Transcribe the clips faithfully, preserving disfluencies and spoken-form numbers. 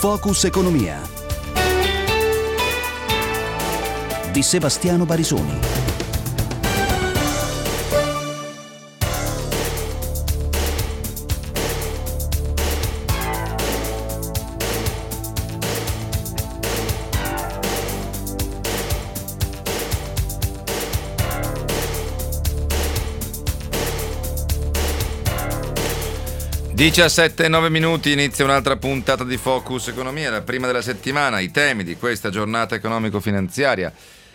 Focus Economia di Sebastiano Barisoni. diciassette e nove minuti, inizia un'altra puntata di Focus Economia, la prima della settimana, i temi di questa giornata economico-finanziaria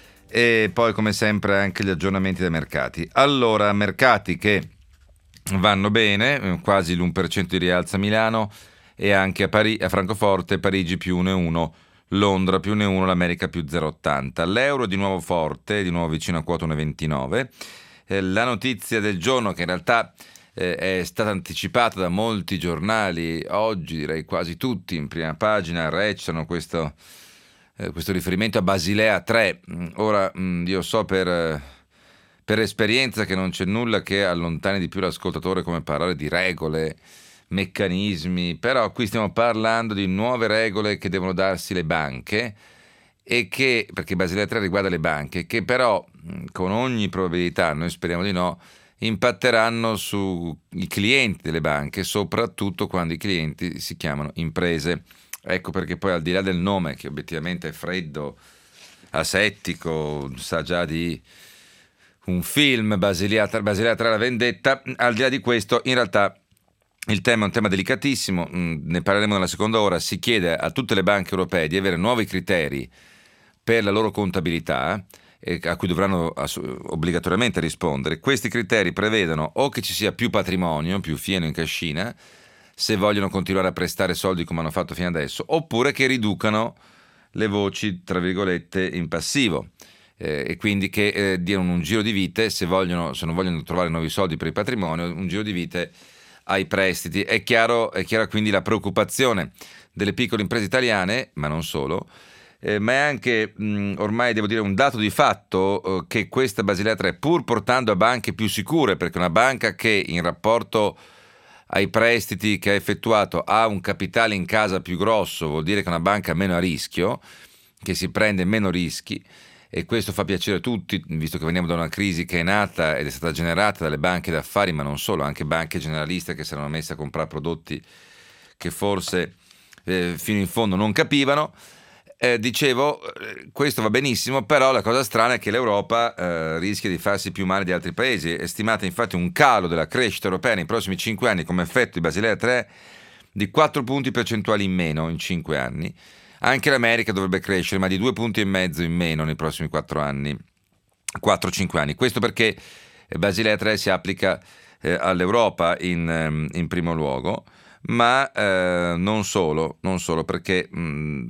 e poi come sempre anche gli aggiornamenti dei mercati. Allora, mercati che vanno bene, quasi l'uno per cento di rialzo a Milano e anche a, Pari- a Francoforte, Parigi più uno virgola uno, Londra più uno virgola uno, l'America più zero virgola ottanta. L'euro di nuovo forte, di nuovo vicino a quota uno virgola ventinove. Eh, la notizia del giorno che in realtà è stata anticipata da molti giornali, oggi direi quasi tutti in prima pagina recitano questo, eh, questo riferimento a Basilea tre. Ora io so per, per esperienza che non c'è nulla che allontani di più l'ascoltatore come parlare di regole, meccanismi, però qui stiamo parlando di nuove regole che devono darsi le banche e che, perché Basilea tre riguarda le banche, che però con ogni probabilità, noi speriamo di no, impatteranno sui clienti delle banche, soprattutto quando i clienti si chiamano imprese. Ecco perché poi al di là del nome, che obiettivamente è freddo, asettico, sa già di un film, Basilea tre la vendetta, al di là di questo in realtà il tema è un tema delicatissimo, ne parleremo nella seconda ora. Si chiede a tutte le banche europee di avere nuovi criteri per la loro contabilità, a cui dovranno obbligatoriamente rispondere. Questi criteri prevedono o che ci sia più patrimonio, più fieno in cascina, se vogliono continuare a prestare soldi come hanno fatto fino adesso, oppure che riducano le voci, tra virgolette, in passivo, eh, e quindi che eh, diano un giro di vite, se vogliono, se non vogliono trovare nuovi soldi per il patrimonio, un giro di vite ai prestiti. È chiaro, è chiara quindi la preoccupazione delle piccole imprese italiane, ma non solo, Eh, ma è anche mh, ormai devo dire un dato di fatto eh, che questa Basilea tre, pur portando a banche più sicure, perché una banca che in rapporto ai prestiti che ha effettuato ha un capitale in casa più grosso, vuol dire che è una banca meno a rischio, che si prende meno rischi, e questo fa piacere a tutti, visto che veniamo da una crisi che è nata ed è stata generata dalle banche d'affari, ma non solo, anche banche generaliste che si erano messe a comprare prodotti che forse eh, fino in fondo non capivano. Eh, dicevo, questo va benissimo, però la cosa strana è che l'Europa eh, rischia di farsi più male di altri paesi. È stimato infatti un calo della crescita europea nei prossimi cinque anni come effetto di Basilea tre di quattro punti percentuali in meno in cinque anni. Anche l'America dovrebbe crescere, ma di due punti e mezzo in meno nei prossimi quattro anni, quattro cinque anni. Questo perché Basilea tre si applica eh, all'Europa in, in primo luogo, ma eh, non solo, non solo perché mh,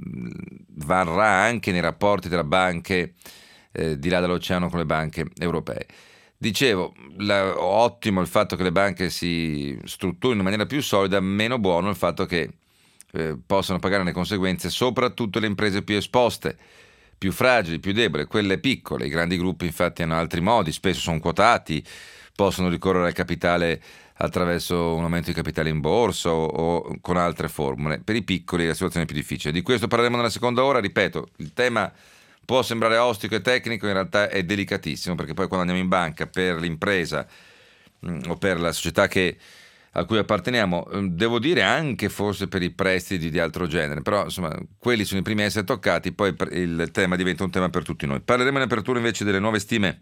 varrà anche nei rapporti tra banche eh, di là dall'oceano con le banche europee. Dicevo, la, ottimo il fatto che le banche si strutturino in maniera più solida, meno buono il fatto che eh, possano pagare le conseguenze soprattutto le imprese più esposte, più fragili, più deboli, quelle piccole. I grandi gruppi infatti hanno altri modi, spesso sono quotati, possono ricorrere al capitale attraverso un aumento di capitale in borsa o, o con altre formule. Per i piccoli la situazione è più difficile. Di questo parleremo nella seconda ora. Ripeto, il tema può sembrare ostico e tecnico, in realtà è delicatissimo, perché poi quando andiamo in banca per l'impresa mh, o per la società che, a cui apparteniamo, mh, devo dire anche forse per i prestiti di altro genere, però insomma quelli sono i primi a essere toccati, poi il tema diventa un tema per tutti noi. Parleremo in apertura invece delle nuove stime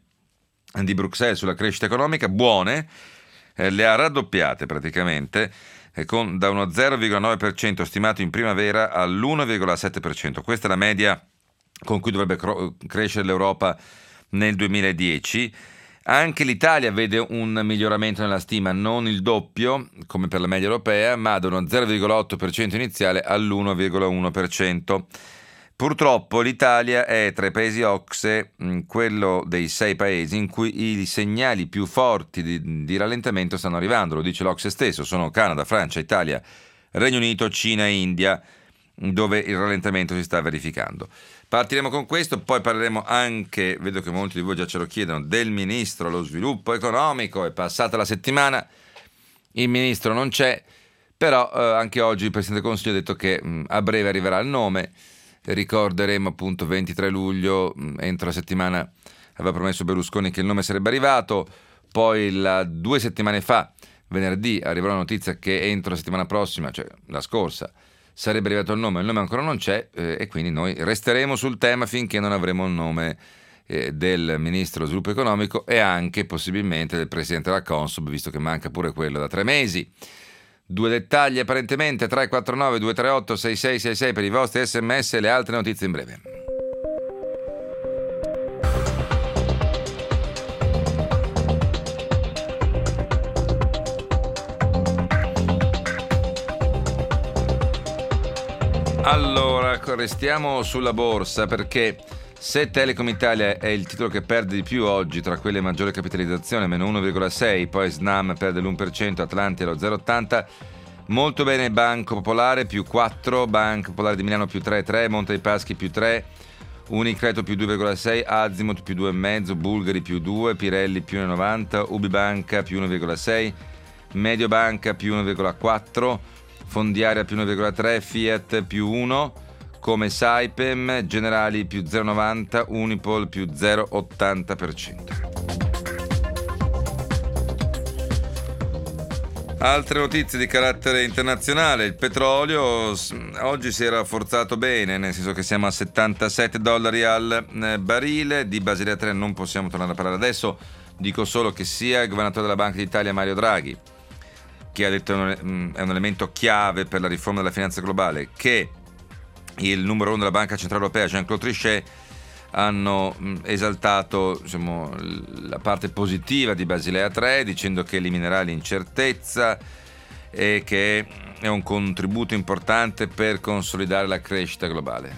di Bruxelles sulla crescita economica, buone, Eh, le ha raddoppiate praticamente, eh, con, da uno zero virgola nove per cento stimato in primavera all'uno virgola sette per cento. Questa è la media con cui dovrebbe cro- crescere l'Europa nel duemiladieci. Anche l'Italia vede un miglioramento nella stima, non il doppio come per la media europea, ma da uno zero virgola otto per cento iniziale all'uno virgola uno per cento. Purtroppo l'Italia è tra i paesi O C S E mh, quello dei sei paesi in cui i segnali più forti di, di rallentamento stanno arrivando, lo dice l'O C S E stesso, sono Canada, Francia, Italia, Regno Unito, Cina e India, dove il rallentamento si sta verificando. Partiremo con questo, poi parleremo anche, vedo che molti di voi già ce lo chiedono, del ministro allo sviluppo economico. È passata la settimana, il ministro non c'è, Però eh, anche oggi il Presidente del Consiglio ha detto che mh, a breve arriverà il nome. Ricorderemo appunto ventitré luglio, mh, entro la settimana aveva promesso Berlusconi che il nome sarebbe arrivato, poi la, due settimane fa, venerdì, arrivò la notizia che entro la settimana prossima, cioè la scorsa, sarebbe arrivato il nome, il nome ancora non c'è eh, e quindi noi resteremo sul tema finché non avremo il nome eh, del Ministro dello Sviluppo Economico e anche possibilmente del Presidente della Consob, visto che manca pure quello da tre mesi. Due dettagli apparentemente, tre quattro nove due tre otto sei sei sei sei per i vostri sms e le altre notizie in breve. Allora, restiamo sulla borsa perché se Telecom Italia è il titolo che perde di più oggi tra quelle maggiore capitalizzazione, meno uno virgola sei, poi Snam perde l'uno per cento, Atlanti allo zero virgola ottanta, molto bene Banco Popolare più quattro, Banco Popolare di Milano più tre virgola tre, Monte dei Paschi più tre, Unicredito più due virgola sei, Azimut più due virgola cinque, Bulgari più due, Pirelli più uno virgola novanta, Ubibanca più uno virgola sei, Mediobanca più uno virgola quattro, Fondiaria più uno virgola tre, Fiat più uno, come Saipem, Generali più zero virgola novanta, Unipol più zero virgola ottanta per cento. Altre notizie di carattere internazionale, il petrolio oggi si era rafforzato bene, nel senso che siamo a settantasette dollari al barile, di Basilea tre non possiamo tornare a parlare adesso, dico solo che sia il governatore della Banca d'Italia Mario Draghi, che ha detto è un elemento chiave per la riforma della finanza globale, che il numero uno della Banca Centrale Europea, Jean-Claude Trichet, hanno esaltato diciamo, la parte positiva di Basilea tre, dicendo che eliminerà l'incertezza e che è un contributo importante per consolidare la crescita globale.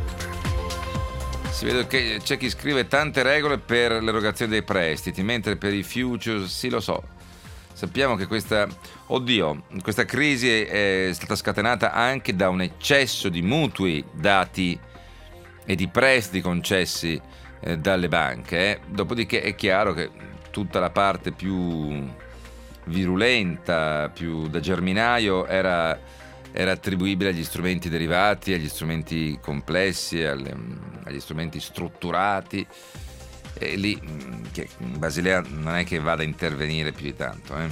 Si vede che c'è chi scrive tante regole per l'erogazione dei prestiti, mentre per i futures, sì lo so, sappiamo che questa, oddio, questa crisi è stata scatenata anche da un eccesso di mutui dati e di prestiti concessi eh, dalle banche. Eh. Dopodiché è chiaro che tutta la parte più virulenta, più da germinaio, era, era attribuibile agli strumenti derivati, agli strumenti complessi, alle, agli strumenti strutturati. E lì che Basilea non è che vada a intervenire più di tanto eh.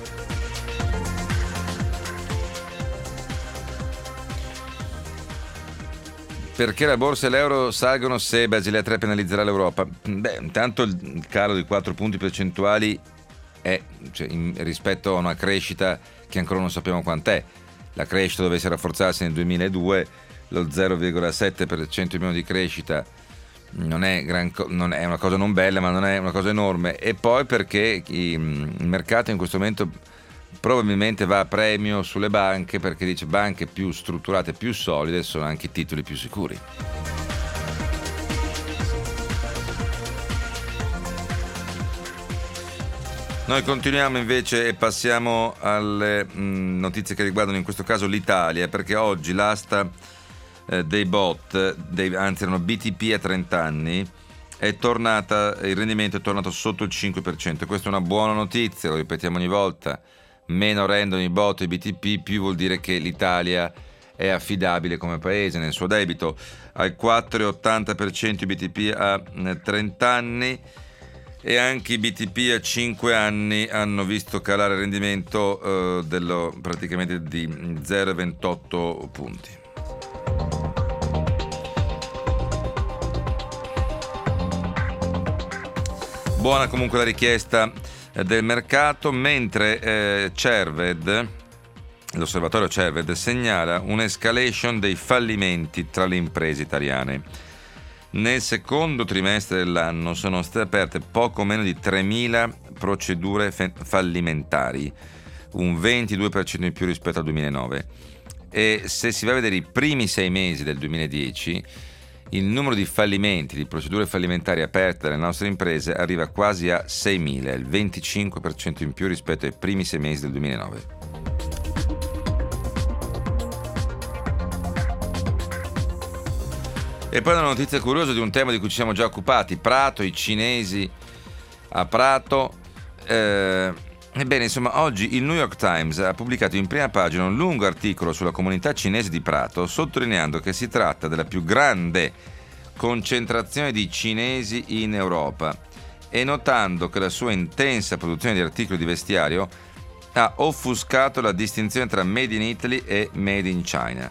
Perché la borsa e l'euro salgono se Basilea tre penalizzerà l'Europa? Beh, intanto il calo di quattro punti percentuali è cioè, in, rispetto a una crescita che ancora non sappiamo quant'è. La crescita dovesse rafforzarsi nel duemiladue, lo zero virgola sette per cento in meno di crescita non è, gran co- non è una cosa non bella, ma non è una cosa enorme. E poi perché i, il mercato in questo momento probabilmente va a premio sulle banche, perché dice banche più strutturate, più solide sono anche i titoli più sicuri. Noi continuiamo invece e passiamo alle mh, notizie che riguardano in questo caso l'Italia, perché oggi l'asta dei bot, dei, anzi erano B T P a trenta anni, è tornata, il rendimento è tornato sotto il cinque per cento. Questa è una buona notizia, lo ripetiamo ogni volta, meno rendono i bot e i B T P, più vuol dire che l'Italia è affidabile come paese nel suo debito. Al quattro virgola ottanta per cento i B T P a trenta anni e anche i B T P a cinque anni hanno visto calare il rendimento eh, dello, praticamente di zero virgola ventotto punti. Buona comunque la richiesta del mercato, mentre eh, Cerved, l'osservatorio Cerved, segnala un'escalation dei fallimenti tra le imprese italiane. Nel secondo trimestre dell'anno sono state aperte poco meno di tremila procedure fe- fallimentari, un ventidue per cento in più rispetto al duemilanove. E se si va a vedere i primi sei mesi del duemiladieci, il numero di fallimenti, di procedure fallimentari aperte dalle nostre imprese arriva quasi a seimila, il venticinque per cento in più rispetto ai primi sei mesi del duemilanove. E poi una notizia curiosa di un tema di cui ci siamo già occupati, Prato, i cinesi a Prato, eh, Ebbene, insomma, oggi il New York Times ha pubblicato in prima pagina un lungo articolo sulla comunità cinese di Prato, sottolineando che si tratta della più grande concentrazione di cinesi in Europa e notando che la sua intensa produzione di articoli di vestiario ha offuscato la distinzione tra Made in Italy e Made in China.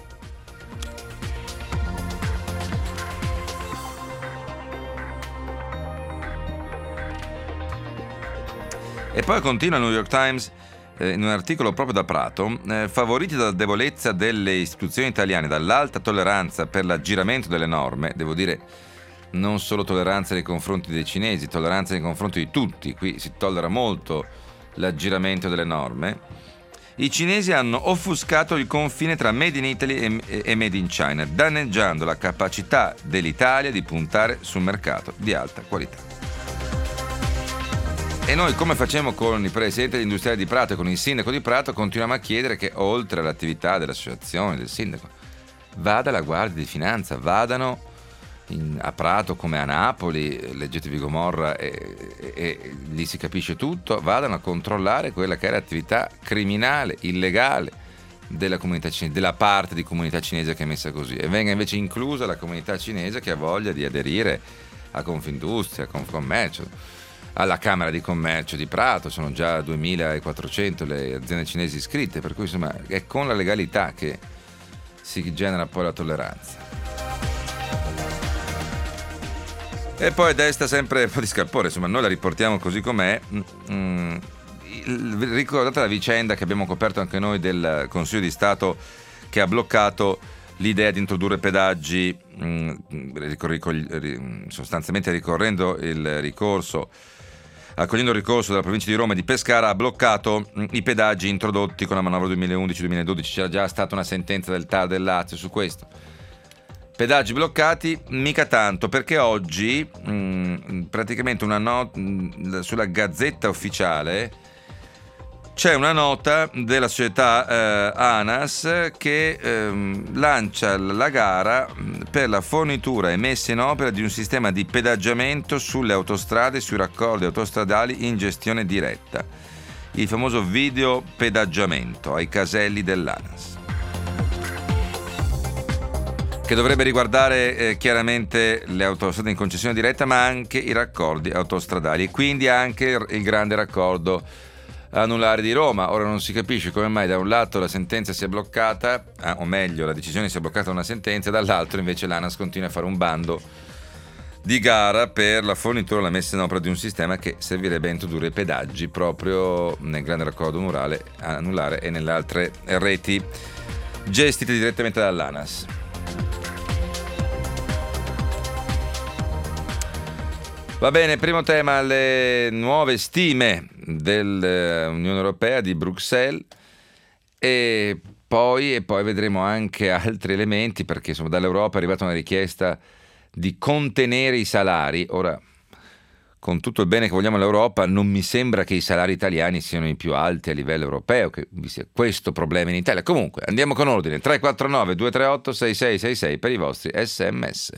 E poi continua il New York Times eh, in un articolo proprio da Prato, eh, favoriti dalla debolezza delle istituzioni italiane, dall'alta tolleranza per l'aggiramento delle norme, devo dire non solo tolleranza nei confronti dei cinesi, tolleranza nei confronti di tutti, qui si tollera molto l'aggiramento delle norme, i cinesi hanno offuscato il confine tra Made in Italy e, e Made in China, danneggiando la capacità dell'Italia di puntare sul mercato di alta qualità. E noi, come facciamo con il presidente dell'industriale di Prato e con il sindaco di Prato, continuiamo a chiedere che oltre all'attività dell'associazione, del sindaco, vada la Guardia di Finanza, vadano in, a Prato come a Napoli, leggetevi Gomorra e, e, e lì si capisce tutto, vadano a controllare quella che è l'attività criminale, illegale della comunità cinese, della parte di comunità cinese che è messa così, e venga invece inclusa la comunità cinese che ha voglia di aderire a Confindustria, a Confcommercio, alla Camera di Commercio di Prato. Sono già duemilaquattrocento le aziende cinesi iscritte, per cui insomma è con la legalità che si genera poi la tolleranza. E poi desta sempre un po' di scalpore, insomma noi la riportiamo così com'è. Mm, ricordate la vicenda che abbiamo coperto anche noi del Consiglio di Stato che ha bloccato l'idea di introdurre pedaggi, mm, sostanzialmente ricorrendo il ricorso accogliendo il ricorso della provincia di Roma e di Pescara, ha bloccato i pedaggi introdotti con la manovra duemilaundici duemiladodici. C'era già stata una sentenza del T A R del Lazio su questo. Pedaggi bloccati, mica tanto, perché oggi mh, praticamente una not- mh, sulla Gazzetta Ufficiale c'è una nota della società eh, ANAS che ehm, lancia la gara per la fornitura e messa in opera di un sistema di pedaggiamento sulle autostrade e sui raccordi autostradali in gestione diretta, il famoso video pedaggiamento ai caselli dell'ANAS, che dovrebbe riguardare eh, chiaramente le autostrade in concessione diretta, ma anche i raccordi autostradali e quindi anche il grande raccordo anulare di Roma. Ora non si capisce come mai da un lato la sentenza sia bloccata, eh, o meglio la decisione sia bloccata da una sentenza, e dall'altro invece l'ANAS continua a fare un bando di gara per la fornitura e la messa in opera di un sistema che servirebbe a introdurre i pedaggi proprio nel grande raccordo anulare, anulare e nelle altre reti gestite direttamente dall'ANAS. Va bene, primo tema, le nuove stime dell'Unione Europea di Bruxelles e poi, e poi vedremo anche altri elementi, perché insomma dall'Europa è arrivata una richiesta di contenere i salari. Ora, con tutto il bene che vogliamo all'Europa, non mi sembra che i salari italiani siano i più alti a livello europeo, che vi sia questo problema in Italia. Comunque, andiamo con ordine. tre quattro nove due tre otto sei sei sei sei per i vostri sms.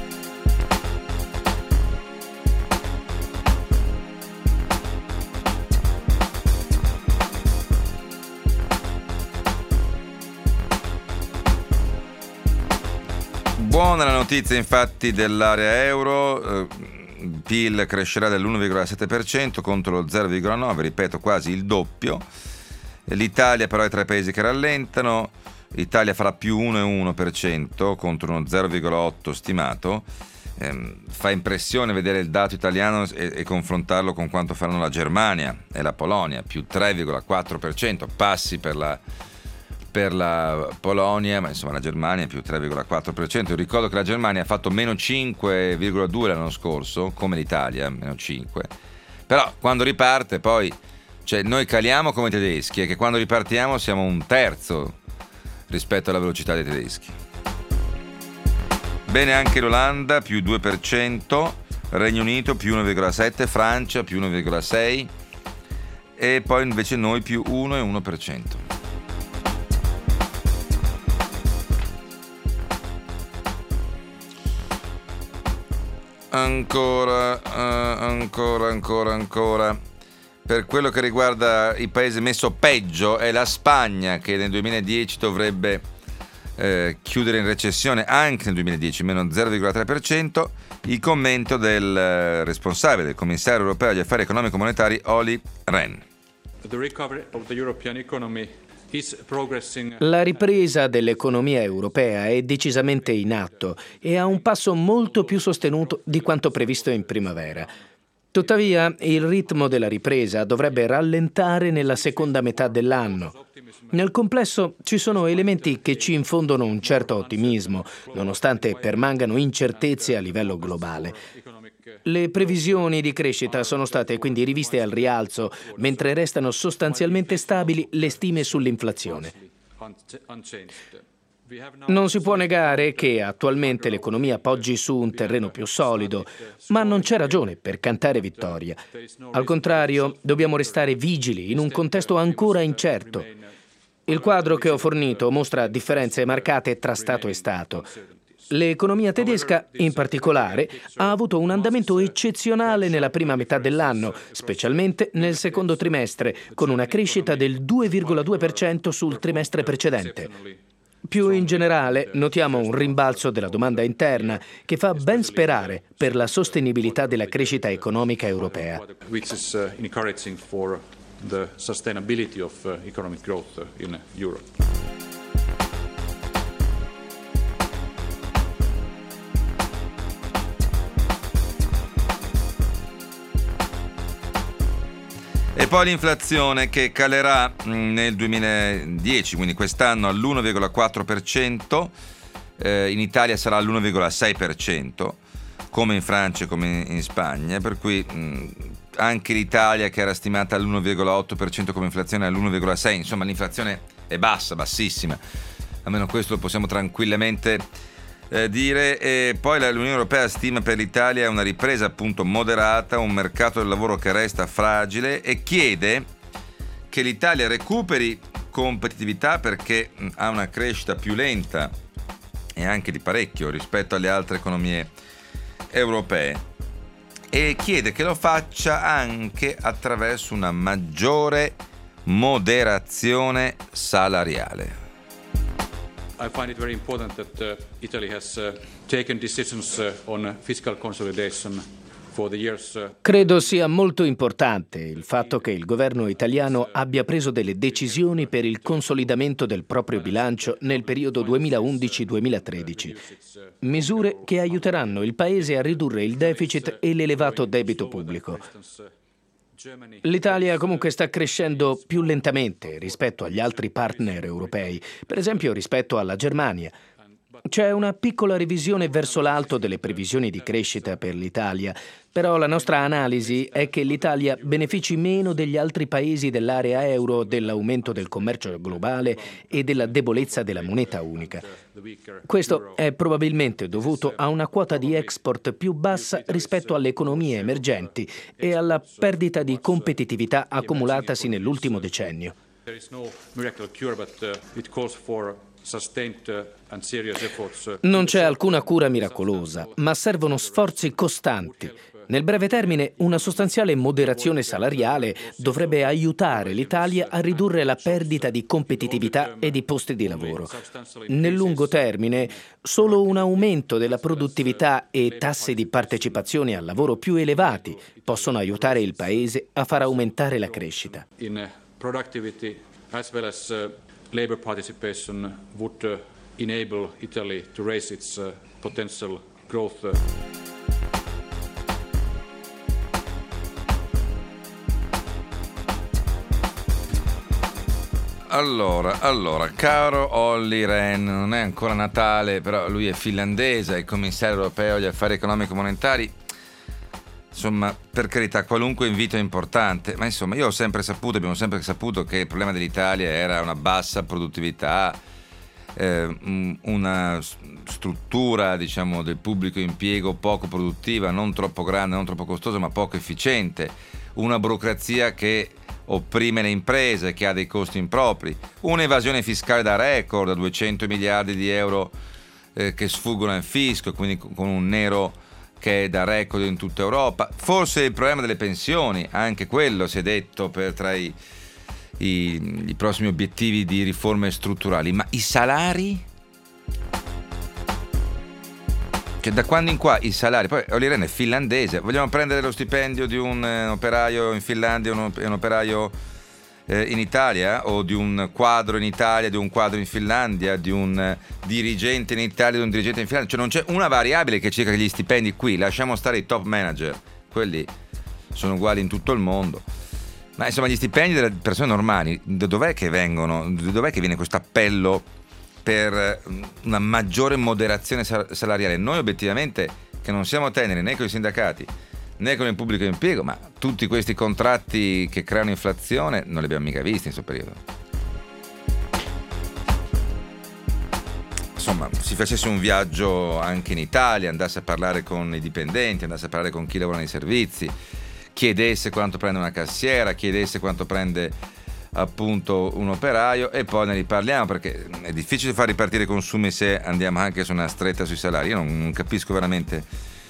Buona la notizia infatti dell'area euro, eh, il P I L crescerà dell'uno virgola sette per cento contro lo zero virgola nove per cento, ripeto quasi il doppio. L'Italia però è tra i paesi che rallentano, l'Italia farà più uno virgola uno per cento contro uno zero virgola otto per cento stimato. Eh, fa impressione vedere il dato italiano e, e confrontarlo con quanto faranno la Germania e la Polonia, più tre virgola quattro per cento, passi per la per la Polonia, ma insomma la Germania è più tre virgola quattro per cento. Io ricordo che la Germania ha fatto meno cinque virgola due l'anno scorso, come l'Italia, meno cinque. Però quando riparte poi, cioè noi caliamo come i tedeschi, e che quando ripartiamo siamo un terzo rispetto alla velocità dei tedeschi. Bene anche l'Olanda, più due per cento, Regno Unito più uno virgola sette per cento, Francia più uno virgola sei per cento e poi invece noi più uno virgola uno per cento. Ancora, uh, ancora, ancora, ancora. per quello che riguarda il paese messo peggio è la Spagna, che nel duemiladieci dovrebbe eh, chiudere in recessione anche nel duemiladieci, meno zero virgola tre per cento. Il commento del eh, responsabile, del commissario europeo agli affari economico-monetari Olli Rehn. The recovery of the European economy is progressing. La ripresa dell'economia europea è decisamente in atto e a un passo molto più sostenuto di quanto previsto in primavera. Tuttavia, il ritmo della ripresa dovrebbe rallentare nella seconda metà dell'anno. Nel complesso ci sono elementi che ci infondono un certo ottimismo, nonostante permangano incertezze a livello globale. Le previsioni di crescita sono state quindi riviste al rialzo, mentre restano sostanzialmente stabili le stime sull'inflazione. Non si può negare che attualmente l'economia poggi su un terreno più solido, ma non c'è ragione per cantare vittoria. Al contrario, dobbiamo restare vigili in un contesto ancora incerto. Il quadro che ho fornito mostra differenze marcate tra Stato e Stato. L'economia tedesca, in particolare, ha avuto un andamento eccezionale nella prima metà dell'anno, specialmente nel secondo trimestre, con una crescita del due virgola due per cento sul trimestre precedente. Più in generale, notiamo un rimbalzo della domanda interna che fa ben sperare per la sostenibilità della crescita economica europea. Which is uh, encouraging for the sustainability of uh, economic growth uh, in Europe. E poi l'inflazione che calerà nel duemiladieci, quindi quest'anno all'uno virgola quattro per cento, eh, in Italia sarà all'uno virgola sei per cento, come in Francia e come in Spagna, per cui mh, anche l'Italia, che era stimata all'uno virgola otto per cento come inflazione, all'uno virgola sei per cento, insomma l'inflazione è bassa, bassissima, almeno questo lo possiamo tranquillamente Eh, dire. E poi l'Unione Europea stima per l'Italia una ripresa appunto moderata, un mercato del lavoro che resta fragile, e chiede che l'Italia recuperi competitività perché ha una crescita più lenta e anche di parecchio rispetto alle altre economie europee, e chiede che lo faccia anche attraverso una maggiore moderazione salariale. I find it very important that uh, Italy has uh, taken decisions uh, on fiscal consolidation for the years. Uh... Credo sia molto importante il fatto che il governo italiano abbia preso delle decisioni per il consolidamento del proprio bilancio nel periodo duemilaundici duemilatredici, misure che aiuteranno il Paese a ridurre il deficit e l'elevato debito pubblico. L'Italia comunque sta crescendo più lentamente rispetto agli altri partner europei, per esempio rispetto alla Germania. C'è una piccola revisione verso l'alto delle previsioni di crescita per l'Italia, però la nostra analisi è che l'Italia benefici meno degli altri paesi dell'area euro dell'aumento del commercio globale e della debolezza della moneta unica. Questo è probabilmente dovuto a una quota di export più bassa rispetto alle economie emergenti e alla perdita di competitività accumulatasi nell'ultimo decennio. There is no miracle cure, but uh, it calls for sustained uh, and serious efforts. Uh, Non c'è alcuna cura miracolosa, ma servono sforzi costanti. Nel breve termine, una sostanziale moderazione salariale dovrebbe aiutare l'Italia a ridurre la perdita di competitività e di posti di lavoro. Nel lungo termine, solo un aumento della produttività e tassi di partecipazione al lavoro più elevati possono aiutare il Paese a far aumentare la crescita. In uh, productivity as well as uh, labor participation would uh, enable Italy to raise its uh, potential growth. Uh. Allora, allora, caro Olli Rehn, non è ancora Natale, però lui è finlandese, è il commissario europeo agli affari economico-monetari. Insomma, per carità, qualunque invito è importante, ma insomma, io ho sempre saputo, abbiamo sempre saputo che il problema dell'Italia era una bassa produttività, eh, una struttura, diciamo, del pubblico impiego poco produttiva, non troppo grande, non troppo costosa, ma poco efficiente, una burocrazia che opprime le imprese, che ha dei costi impropri, un'evasione fiscale da record, duecento miliardi di euro eh, che sfuggono al fisco, quindi con un nero che è da record in tutta Europa. Forse il problema delle pensioni, anche quello si è detto per tra i, i, i prossimi obiettivi di riforme strutturali, ma i salari? Cioè, da quando in qua i salari, poi Olli Rehn è finlandese, vogliamo prendere lo stipendio di un, eh, operaio in Finlandia e un, un operaio eh, in Italia, o di un quadro in Italia, di un quadro in Finlandia, di un eh, dirigente in Italia, di un dirigente in Finlandia? Cioè non c'è una variabile che cerca gli stipendi qui, lasciamo stare i top manager, quelli sono uguali in tutto il mondo. Ma insomma gli stipendi delle persone normali, da dov'è che vengono, da dov'è che viene questo appello per una maggiore moderazione salariale? Noi obiettivamente, che non siamo teneri né con i sindacati né con il pubblico impiego, ma tutti questi contratti che creano inflazione non li abbiamo mica visti in questo periodo. Insomma, si facesse un viaggio anche in Italia, andasse a parlare con i dipendenti, andasse a parlare con chi lavora nei servizi, chiedesse quanto prende una cassiera, chiedesse quanto prende appunto un operaio, e poi ne riparliamo, perché è difficile far ripartire i consumi se andiamo anche su una stretta sui salari. Io non, non capisco veramente,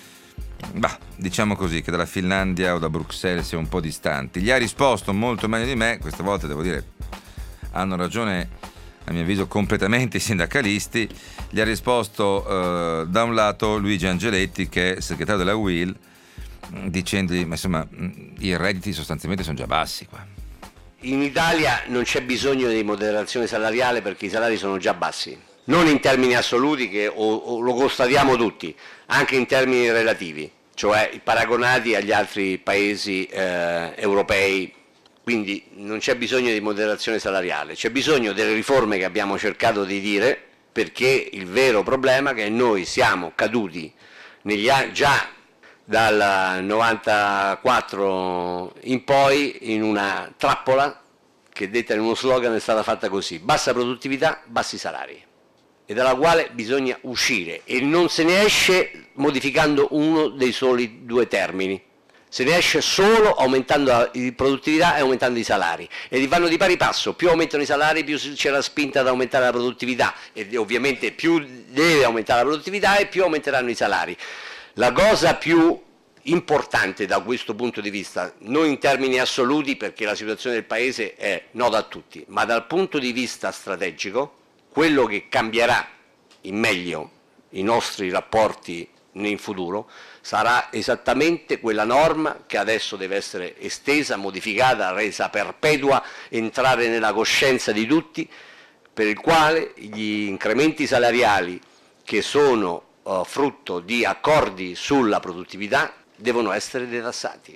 bah, diciamo così, che dalla Finlandia o da Bruxelles sia un po' distanti. Gli ha risposto molto meglio di me, questa volta devo dire hanno ragione a mio avviso completamente i sindacalisti. Gli ha risposto eh, da un lato Luigi Angeletti, che è segretario della U I L, dicendogli ma insomma i redditi sostanzialmente sono già bassi qua. In Italia non c'è bisogno di moderazione salariale perché i salari sono già bassi, non in termini assoluti, che o, o lo constatiamo tutti, anche in termini relativi, cioè paragonati agli altri paesi eh, europei. Quindi non c'è bisogno di moderazione salariale, c'è bisogno delle riforme che abbiamo cercato di dire, perché il vero problema è che noi siamo caduti negli anni, già dal novantaquattro in poi, in una trappola che, detta in uno slogan, è stata fatta così: bassa produttività, bassi salari, e dalla quale bisogna uscire, e non se ne esce modificando uno dei soli due termini, se ne esce solo aumentando la produttività e aumentando i salari, e li vanno di pari passo. Più aumentano i salari, più c'è la spinta ad aumentare la produttività, e ovviamente più deve aumentare la produttività e più aumenteranno i salari. La cosa più importante da questo punto di vista, non in termini assoluti perché la situazione del Paese è nota a tutti, ma dal punto di vista strategico, quello che cambierà in meglio i nostri rapporti in futuro sarà esattamente quella norma che adesso deve essere estesa, modificata, resa perpetua, entrare nella coscienza di tutti, per il quale gli incrementi salariali che sono Uh, frutto di accordi sulla produttività devono essere detassati.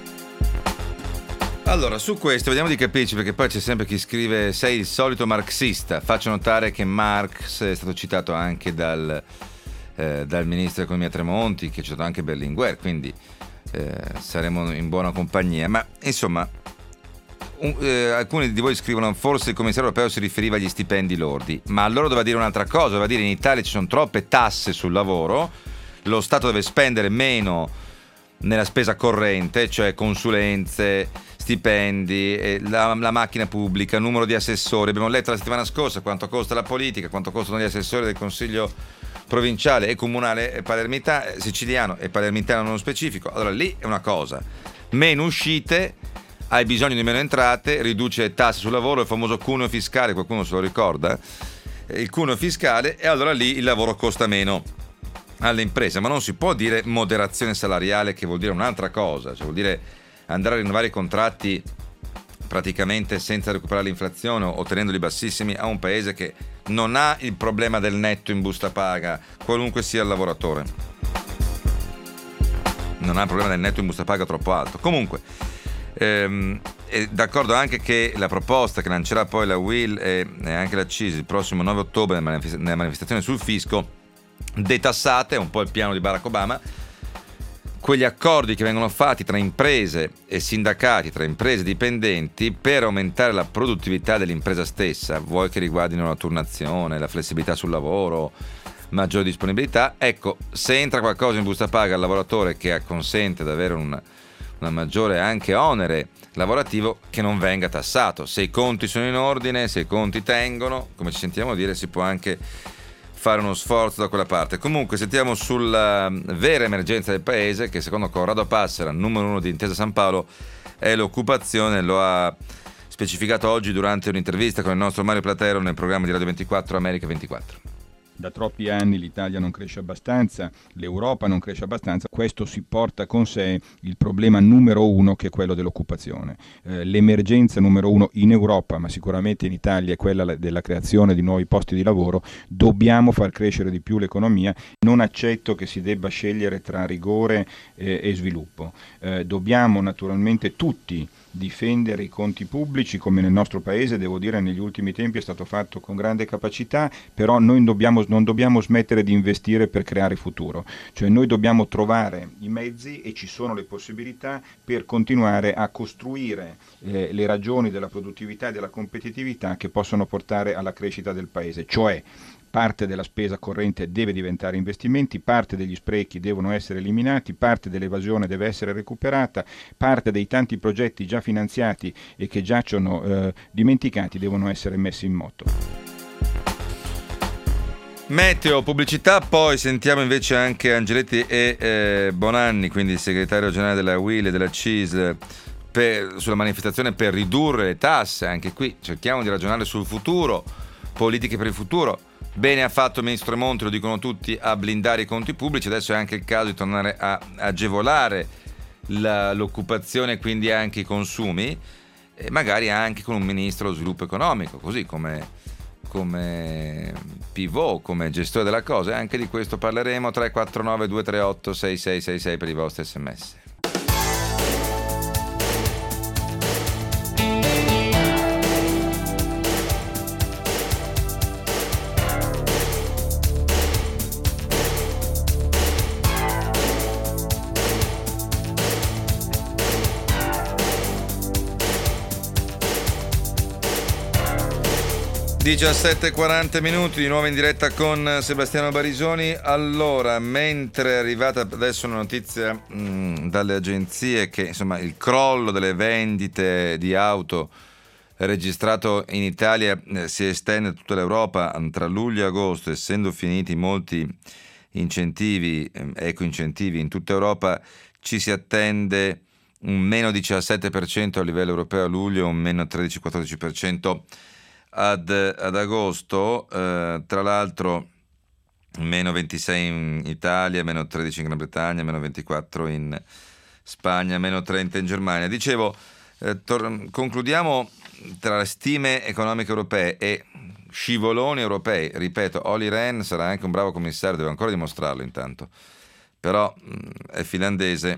Allora, su questo vediamo di capirci, perché poi c'è sempre chi scrive sei il solito marxista. Faccio notare che Marx è stato citato anche dal, eh, dal ministro dell'economia Tremonti, che ha citato anche Berlinguer, quindi eh, saremo in buona compagnia. Ma insomma, un, eh, alcuni di voi scrivono forse il commissario europeo si riferiva agli stipendi lordi, ma allora doveva dire un'altra cosa, doveva dire in Italia ci sono troppe tasse sul lavoro, lo Stato deve spendere meno nella spesa corrente, cioè consulenze, stipendi, eh, la, la macchina pubblica, numero di assessori. Abbiamo letto la settimana scorsa quanto costa la politica, quanto costano gli assessori del Consiglio provinciale e comunale palermitano, siciliano e palermitano nello specifico. Allora lì è una cosa, meno uscite, hai bisogno di meno entrate, riduce le tasse sul lavoro, il famoso cuneo fiscale, qualcuno se lo ricorda? Il cuneo fiscale, e allora lì il lavoro costa meno alle imprese. Ma non si può dire moderazione salariale, che vuol dire un'altra cosa, cioè vuol dire andare a rinnovare i contratti praticamente senza recuperare l'inflazione o tenendoli bassissimi a un paese che non ha il problema del netto in busta paga, qualunque sia il lavoratore. Non ha il problema del netto in busta paga troppo alto. Comunque, Ehm, è d'accordo anche che la proposta che lancerà poi la U I L e, e anche la C I S il prossimo nove ottobre nella manifestazione sul fisco, detassate, è un po' il piano di Barack Obama, quegli accordi che vengono fatti tra imprese e sindacati, tra imprese e dipendenti, per aumentare la produttività dell'impresa stessa, vuoi che riguardino la turnazione, la flessibilità sul lavoro, maggiore disponibilità. Ecco, se entra qualcosa in busta paga al lavoratore che consente di avere un una maggiore anche onere lavorativo, che non venga tassato. Se i conti sono in ordine, se i conti tengono, come ci sentiamo dire, si può anche fare uno sforzo da quella parte. Comunque sentiamo sulla vera emergenza del paese, che secondo Corrado Passera, numero uno di Intesa San Paolo, è l'occupazione. Lo ha specificato oggi durante un'intervista con il nostro Mario Platero nel programma di Radio ventiquattro America ventiquattro. Da troppi anni l'Italia non cresce abbastanza, l'Europa non cresce abbastanza, questo si porta con sé il problema numero uno, che è quello dell'occupazione. Eh, l'emergenza numero uno in Europa, ma sicuramente in Italia, è quella della creazione di nuovi posti di lavoro. Dobbiamo far crescere di più l'economia, non accetto che si debba scegliere tra rigore eh, e sviluppo. Eh, dobbiamo naturalmente tutti difendere i conti pubblici, come nel nostro paese, devo dire, negli ultimi tempi è stato fatto con grande capacità, però noi dobbiamo, non dobbiamo smettere di investire per creare futuro, cioè noi dobbiamo trovare i mezzi, e ci sono le possibilità, per continuare a costruire eh, le ragioni della produttività e della competitività che possono portare alla crescita del paese, cioè parte della spesa corrente deve diventare investimenti, parte degli sprechi devono essere eliminati, parte dell'evasione deve essere recuperata, parte dei tanti progetti già finanziati e che giacciono eh, dimenticati devono essere messi in moto. Meteo, pubblicità, poi sentiamo invece anche Angeletti e eh, Bonanni, quindi il segretario generale della U I L e della C I S L, per, sulla manifestazione per ridurre le tasse. Anche qui cerchiamo di ragionare sul futuro, politiche per il futuro. Bene ha fatto il ministro Monti, lo dicono tutti, a blindare i conti pubblici. Adesso è anche il caso di tornare a agevolare la, l'occupazione e quindi anche i consumi, e magari anche con un ministro dello sviluppo economico, così come, come pivot, come gestore della cosa. E anche di questo parleremo. Tre quattro nove due tre otto sei sei sei sei per i vostri sms. diciassette e quaranta minuti, di nuovo in diretta con Sebastiano Barisoni. Allora, mentre è arrivata adesso una notizia mh, dalle agenzie che insomma il crollo delle vendite di auto registrato in Italia eh, si estende a tutta l'Europa tra luglio e agosto, essendo finiti molti incentivi, eh, eco-incentivi in tutta Europa, ci si attende un meno diciassette per cento a livello europeo a luglio, un meno tredici quattordici per cento Ad, ad agosto, eh, tra l'altro meno ventisei in Italia, meno tredici in Gran Bretagna, meno ventiquattro in Spagna, meno trenta in Germania. Dicevo, eh, tor- concludiamo tra le stime economiche europee e scivoloni europei. Ripeto, Olli Rehn sarà anche un bravo commissario, deve ancora dimostrarlo intanto, però mh, è finlandese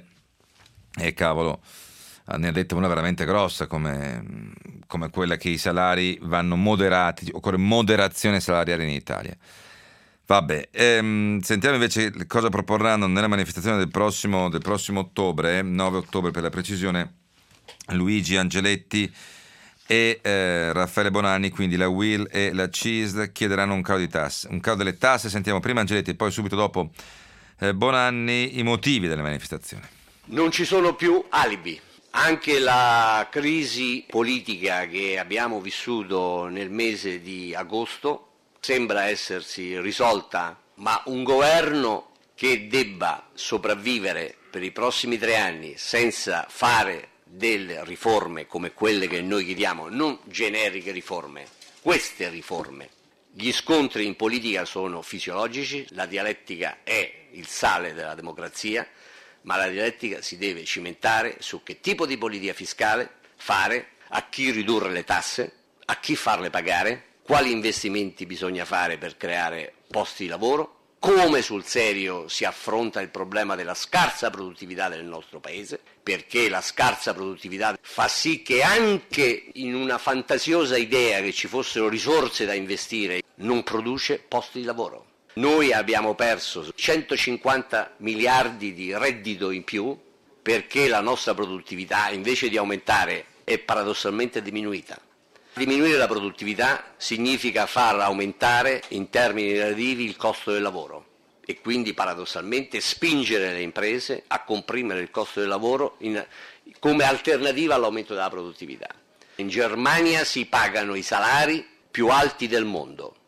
e cavolo, ne ha detto una veramente grossa, come, come quella che i salari vanno moderati, occorre moderazione salariale in Italia. Vabbè, ehm, sentiamo invece cosa proporranno nella manifestazione del prossimo, del prossimo ottobre, nove ottobre per la precisione, Luigi Angeletti e eh, Raffaele Bonanni, quindi la U I L e la C I S L chiederanno un calo di tasse, un calo delle tasse. Sentiamo prima Angeletti e poi subito dopo eh, Bonanni i motivi della manifestazione. Non ci sono più alibi. Anche la crisi politica che abbiamo vissuto nel mese di agosto sembra essersi risolta, ma un governo che debba sopravvivere per i prossimi tre anni senza fare delle riforme come quelle che noi chiediamo, non generiche riforme, queste riforme. Gli scontri in politica sono fisiologici, la dialettica è il sale della democrazia, ma la dialettica si deve cimentare su che tipo di politica fiscale fare, a chi ridurre le tasse, a chi farle pagare, quali investimenti bisogna fare per creare posti di lavoro, come sul serio si affronta il problema della scarsa produttività del nostro Paese, perché la scarsa produttività fa sì che anche in una fantasiosa idea che ci fossero risorse da investire non produce posti di lavoro. Noi abbiamo perso centocinquanta miliardi di reddito in più perché la nostra produttività, invece di aumentare, è paradossalmente diminuita. Diminuire la produttività significa far aumentare in termini relativi il costo del lavoro e quindi paradossalmente spingere le imprese a comprimere il costo del lavoro in, come alternativa all'aumento della produttività. In Germania si pagano i salari più alti del mondo.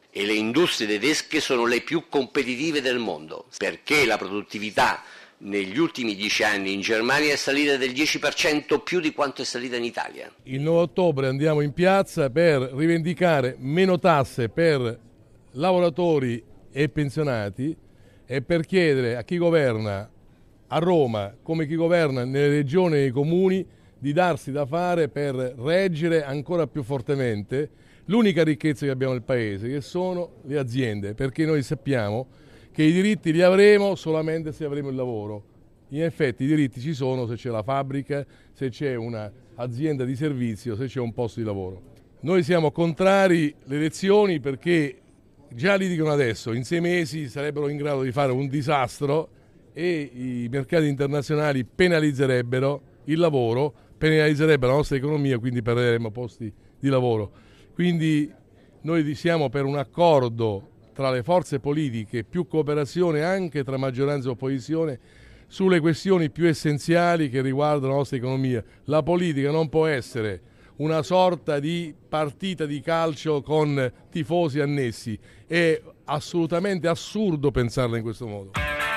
e le industrie tedesche sono le più competitive del mondo, perché la produttività negli ultimi dieci anni in Germania è salita del dieci per cento più di quanto è salita in Italia. Il nove ottobre andiamo in piazza per rivendicare meno tasse per lavoratori e pensionati e per chiedere a chi governa a Roma, come chi governa nelle regioni e nei comuni, di darsi da fare per reggere ancora più fortemente l'unica ricchezza che abbiamo nel Paese, che sono le aziende, perché noi sappiamo che i diritti li avremo solamente se avremo il lavoro. In effetti i diritti ci sono se c'è la fabbrica, se c'è un'azienda di servizio, se c'è un posto di lavoro. Noi siamo contrari alle elezioni perché già li dicono adesso, in sei mesi sarebbero in grado di fare un disastro e i mercati internazionali penalizzerebbero il lavoro, penalizzerebbero la nostra economia, quindi perderemo posti di lavoro. Quindi noi siamo per un accordo tra le forze politiche, più cooperazione anche tra maggioranza e opposizione sulle questioni più essenziali che riguardano la nostra economia. La politica non può essere una sorta di partita di calcio con tifosi annessi, è assolutamente assurdo pensarla in questo modo.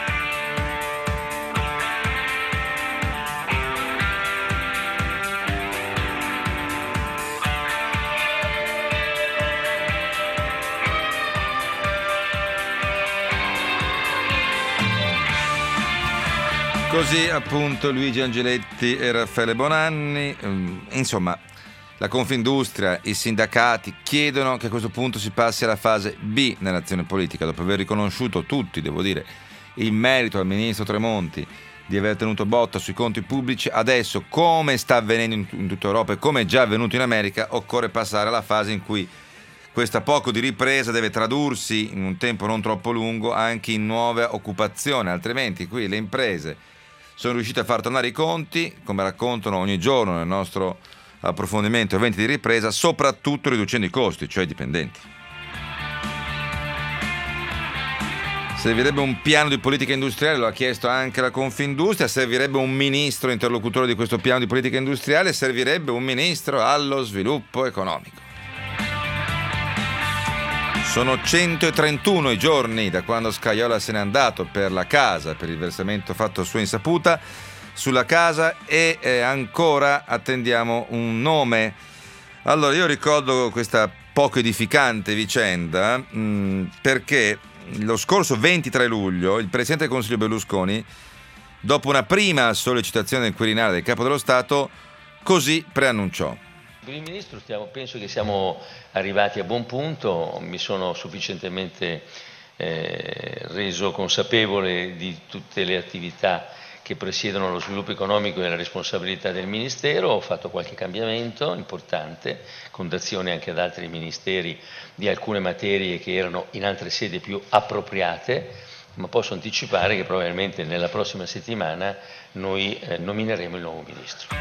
Così appunto Luigi Angeletti e Raffaele Bonanni. Insomma, la Confindustria, i sindacati chiedono che a questo punto si passi alla fase B nell'azione politica, dopo aver riconosciuto tutti, devo dire, il merito al ministro Tremonti di aver tenuto botta sui conti pubblici. Adesso, come sta avvenendo in, in tutta Europa e come è già avvenuto in America, occorre passare alla fase in cui questa poco di ripresa deve tradursi in un tempo non troppo lungo anche in nuova occupazione, altrimenti qui le imprese sono riuscite a far tornare i conti, come raccontano ogni giorno nel nostro approfondimento eventi di ripresa, soprattutto riducendo i costi, cioè i dipendenti. Servirebbe un piano di politica industriale, lo ha chiesto anche la Confindustria, servirebbe un ministro interlocutore di questo piano di politica industriale, servirebbe un ministro allo sviluppo economico. Sono centotrentuno i giorni da quando Scajola se n'è andato per la casa, per il versamento fatto a sua insaputa sulla casa, e eh, ancora attendiamo un nome. Allora, io ricordo questa poco edificante vicenda mh, perché lo scorso ventitré luglio il Presidente del Consiglio Berlusconi, dopo una prima sollecitazione del Quirinale del Capo dello Stato, così preannunciò. Per il Ministro stiamo, penso che siamo arrivati a buon punto, mi sono sufficientemente eh, reso consapevole di tutte le attività che presiedono lo sviluppo economico e la responsabilità del Ministero, ho fatto qualche cambiamento importante, con dazione anche ad altri ministeri di alcune materie che erano in altre sedi più appropriate, ma posso anticipare che probabilmente nella prossima settimana noi eh, nomineremo il nuovo Ministro.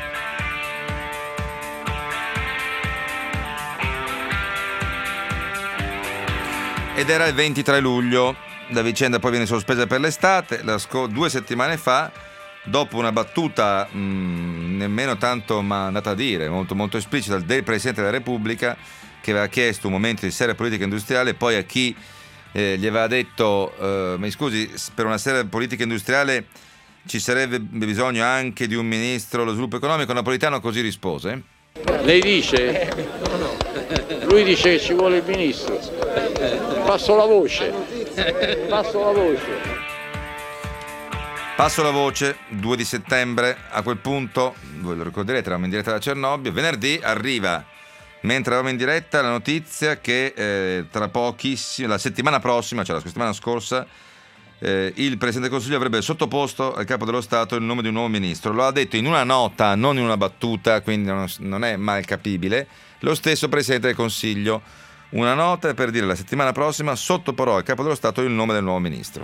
Ed era il ventitré luglio, la vicenda poi viene sospesa per l'estate. La sco- due settimane fa, dopo una battuta mh, nemmeno tanto ma andata a dire, molto molto esplicita del Presidente della Repubblica, che aveva chiesto un momento di seria politica industriale, poi a chi eh, gli aveva detto eh, mi scusi, per una seria politica industriale ci sarebbe bisogno anche di un ministro allo sviluppo economico, Napolitano così rispose. Lei dice? Lui dice che ci vuole il ministro. Passo la voce. Passo la voce. Passo la voce, due di settembre, a quel punto, voi lo ricorderete, eravamo in diretta da Cernobbio, venerdì arriva, mentre eravamo in diretta, la notizia che eh, tra pochissimo, la settimana prossima, cioè la settimana scorsa, eh, il Presidente del Consiglio avrebbe sottoposto al Capo dello Stato il nome di un nuovo ministro. Lo ha detto in una nota, non in una battuta, quindi non, non è mal capibile, lo stesso Presidente del Consiglio. Una nota per dire la settimana prossima sottoporrò al Capo dello Stato il nome del nuovo ministro.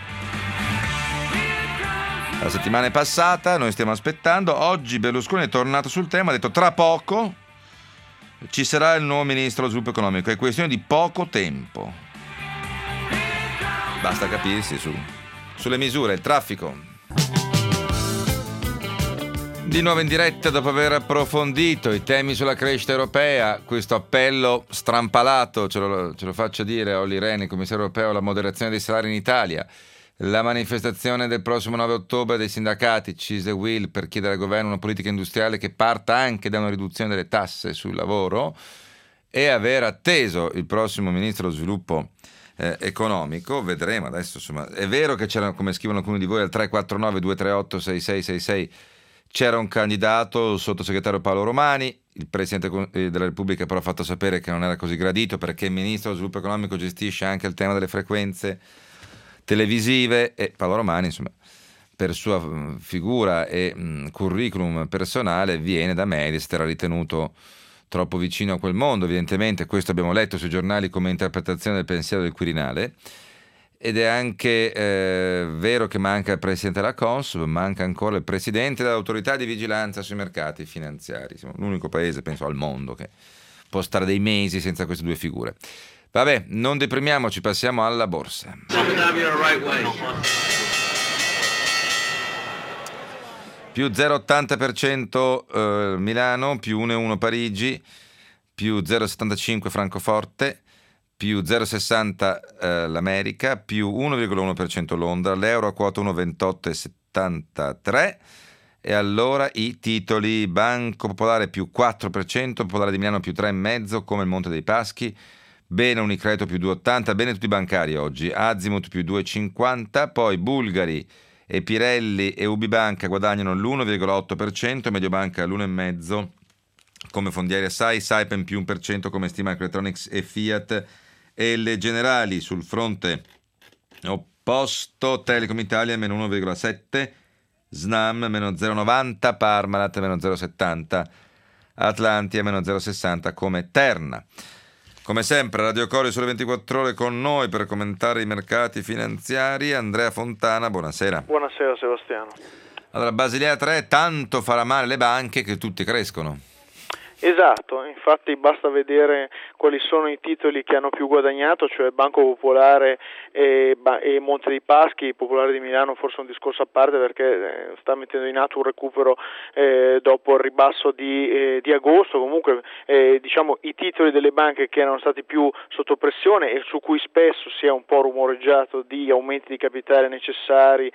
La settimana è passata, noi stiamo aspettando. Oggi Berlusconi è tornato sul tema, ha detto tra poco ci sarà il nuovo ministro dello sviluppo economico, è questione di poco tempo. Basta capirsi su, sulle misure, il traffico. Di nuovo in diretta dopo aver approfondito i temi sulla crescita europea, questo appello strampalato, ce lo, ce lo faccio dire a Olli Rehn, commissario europeo alla moderazione dei salari in Italia, la manifestazione del prossimo nove ottobre dei sindacati C I S e U I L per chiedere al governo una politica industriale che parta anche da una riduzione delle tasse sul lavoro e aver atteso il prossimo ministro dello sviluppo eh, economico. Vedremo adesso, insomma, è vero che c'era, come scrivono alcuni di voi, al tre quattro nove due tre otto sei sei sei sei c'era un candidato, il sottosegretario Paolo Romani. Il Presidente della Repubblica però ha fatto sapere che non era così gradito perché il Ministro dello Sviluppo Economico gestisce anche il tema delle frequenze televisive e Paolo Romani, insomma, per sua figura e mh, curriculum personale viene da Mediaset, era ritenuto troppo vicino a quel mondo, evidentemente. Questo abbiamo letto sui giornali come interpretazione del pensiero del Quirinale. Ed è anche eh, vero che manca il Presidente della Consob, manca ancora il Presidente dell'Autorità di Vigilanza sui Mercati Finanziari. Siamo l'unico paese, penso, al mondo che può stare dei mesi senza queste due figure. Vabbè, non deprimiamoci, passiamo alla borsa. Più zero virgola ottanta per cento eh, Milano, più uno virgola uno Parigi, più zero virgola settantacinque Francoforte, più zero virgola sessanta eh, l'America, più uno virgola uno per cento Londra, l'euro a quota uno virgola ventotto settantatré. E allora i titoli: Banco Popolare più quattro per cento, Popolare di Milano più tre virgola cinque per cento, come il Monte dei Paschi, bene Unicredito più due virgola ottanta, bene tutti i bancari oggi, Azimut più due virgola cinquanta, poi Bulgari e Pirelli e Ubibanca guadagnano l'uno virgola otto per cento, Mediobanca l'uno virgola cinque per cento, come Fondieri Assai, Saipem più uno per cento, come Stima Electronics e Fiat. E le generali sul fronte opposto: Telecom Italia meno uno virgola sette, Snam meno zero virgola novanta, Parmalat meno zero virgola settanta, Atlantia meno zero virgola sessanta come Terna. Come sempre Radio Corio sulle ventiquattro ore con noi per commentare i mercati finanziari Andrea Fontana, buonasera. Buonasera Sebastiano. Allora, Basilea tre, tanto farà male le banche che tutti crescono. Esatto, infatti basta vedere quali sono i titoli che hanno più guadagnato, cioè Banco Popolare e, e Monte dei Paschi. Popolare di Milano forse un discorso a parte perché sta mettendo in atto un recupero eh, dopo il ribasso di, eh, di agosto. Comunque eh, diciamo i titoli delle banche che erano stati più sotto pressione e su cui spesso si è un po' rumoreggiato di aumenti di capitale necessari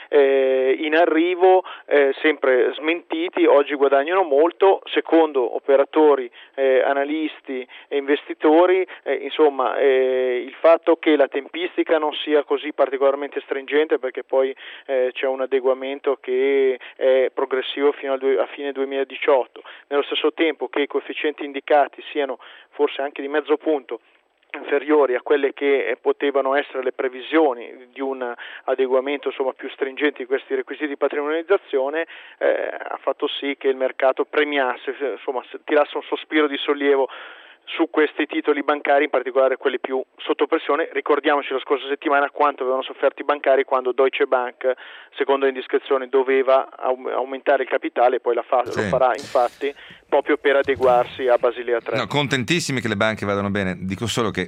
Eh, in arrivo, eh, sempre smentiti, oggi guadagnano molto, secondo operatori, eh, analisti e investitori. Eh, insomma, eh, il fatto che la tempistica non sia così particolarmente stringente, perché poi eh, c'è un adeguamento che è progressivo fino al due, a fine duemiladiciotto, nello stesso tempo che i coefficienti indicati siano forse anche di mezzo punto inferiori a quelle che potevano essere le previsioni di un adeguamento insomma più stringente di questi requisiti di patrimonializzazione, eh, ha fatto sì che il mercato premiasse, insomma tirasse un sospiro di sollievo su questi titoli bancari, in particolare quelli più sotto pressione. Ricordiamoci la scorsa settimana quanto avevano sofferto i bancari quando Deutsche Bank, secondo le indiscrezioni, doveva aumentare il capitale, poi la fa, sì. Lo farà infatti proprio per adeguarsi a Basilea tre. No, contentissimi che le banche vadano bene, dico solo che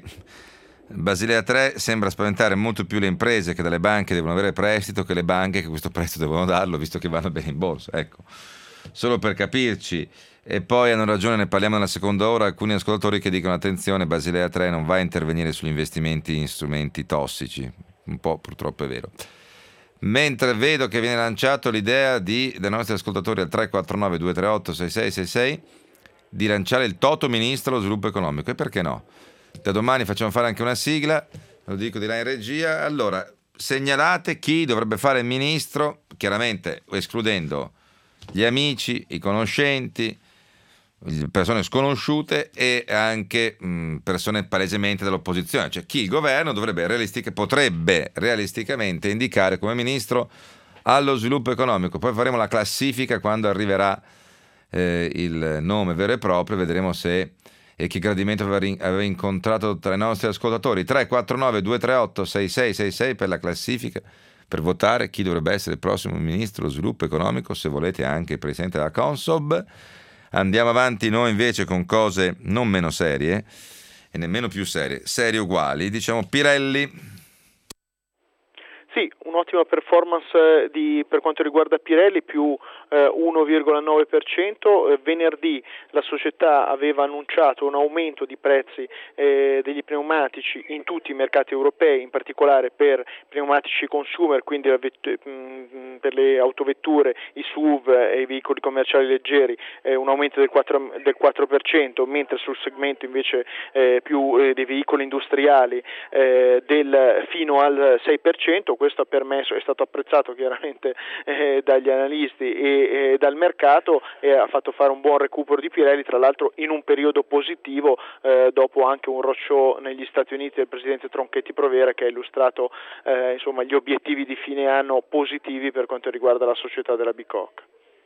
Basilea tre sembra spaventare molto più le imprese che dalle banche devono avere prestito che le banche che questo prestito devono darlo, visto che vanno bene in borsa, ecco, solo per capirci. E poi hanno ragione, ne parliamo nella seconda ora, alcuni ascoltatori che dicono attenzione, Basilea tre non va a intervenire sugli investimenti in strumenti tossici, un po' purtroppo è vero. Mentre vedo che viene lanciato l'idea di, dai nostri ascoltatori al tre quattro nove due tre otto sei sei sei sei di lanciare il Toto Ministro dello Sviluppo Economico, e perché no? Da domani facciamo fare anche una sigla, lo dico di là in regia. Allora, segnalate chi dovrebbe fare il ministro, chiaramente escludendo gli amici, i conoscenti, persone sconosciute e anche mh, persone palesemente dell'opposizione, cioè chi il governo dovrebbe realistic- potrebbe realisticamente indicare come ministro allo sviluppo economico. Poi faremo la classifica quando arriverà eh, il nome vero e proprio, vedremo se e che gradimento aveva, rin- aveva incontrato tra i nostri ascoltatori. Tre quattro nove due tre otto sei sei sei sei per la classifica, per votare chi dovrebbe essere il prossimo ministro dello sviluppo economico, se volete anche il presidente della Consob. Andiamo avanti noi invece con cose non meno serie e nemmeno più serie, serie uguali, diciamo Pirelli. Sì, un'ottima performance di, per quanto riguarda Pirelli, più eh, uno virgola nove per cento. Eh, venerdì la società aveva annunciato un aumento di prezzi eh, degli pneumatici in tutti i mercati europei, in particolare per pneumatici consumer, quindi la vet- mh, per le autovetture, i S U V e i veicoli commerciali leggeri, eh, un aumento del quattro, del quattro per cento, mentre sul segmento invece eh, più eh, dei veicoli industriali eh, del fino al sei per cento. Questo ha permesso, è stato apprezzato chiaramente eh, dagli analisti e eh, dal mercato, e ha fatto fare un buon recupero di Pirelli, tra l'altro in un periodo positivo eh, dopo anche un roadshow negli Stati Uniti del presidente Tronchetti Provera, che ha illustrato eh, insomma gli obiettivi di fine anno positivi per quanto riguarda la società della Bicocca.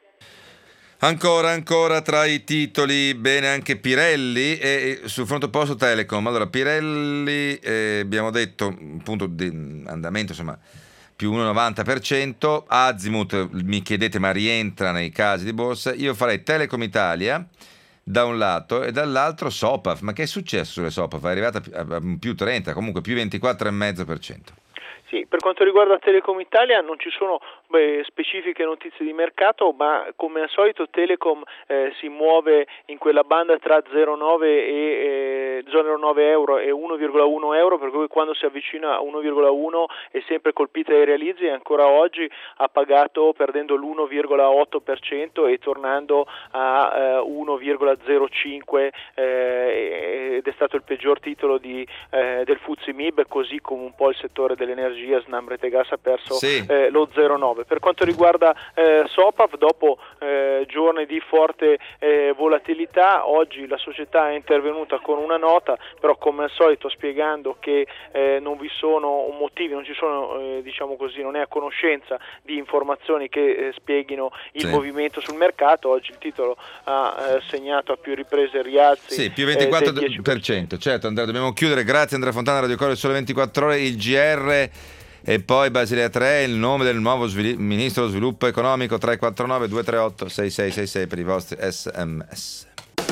Ancora, ancora tra i titoli, bene anche Pirelli e, e sul fronte opposto Telecom. Allora Pirelli, eh, abbiamo detto, appunto, di andamento insomma più uno virgola novanta per cento, Azimut mi chiedete ma rientra nei casi di borsa, io farei Telecom Italia da un lato e dall'altro Sopaf. Ma che è successo sulle Sopaf? È arrivata a più trenta, comunque più ventiquattro virgola cinque per cento. Sì, per quanto riguarda Telecom Italia non ci sono beh, specifiche notizie di mercato, ma come al solito Telecom eh, si muove in quella banda tra zero virgola nove e eh, zero virgola nove euro e uno virgola uno euro, per cui quando si avvicina a uno virgola uno è sempre colpita ai realizzi, e ancora oggi ha pagato perdendo l'uno virgola otto per cento e tornando a eh, uno virgola zero cinque eh, ed è stato il peggior titolo di, eh, del F T S E M I B, così come un po' il settore dell'energia. Snam Rete Gas ha perso sì. eh, lo zero virgola nove. Per quanto riguarda eh, Sopaf, dopo eh, giorni di forte eh, volatilità, oggi la società è intervenuta con una nota, però come al solito spiegando che eh, non vi sono motivi, non ci sono eh, diciamo così, non è a conoscenza di informazioni che eh, spieghino il sì. movimento sul mercato. Oggi il titolo ha eh, segnato a più riprese rialzi. Sì, più ventiquattro per cento. Certo Andrea, dobbiamo chiudere. Grazie Andrea Fontana, Radio Core Sole ventiquattro Ore, il G R. E poi Basilea tre, il nome del nuovo svili- ministro dello sviluppo economico, tre quattro nove due tre otto sei sei sei sei per i vostri sms.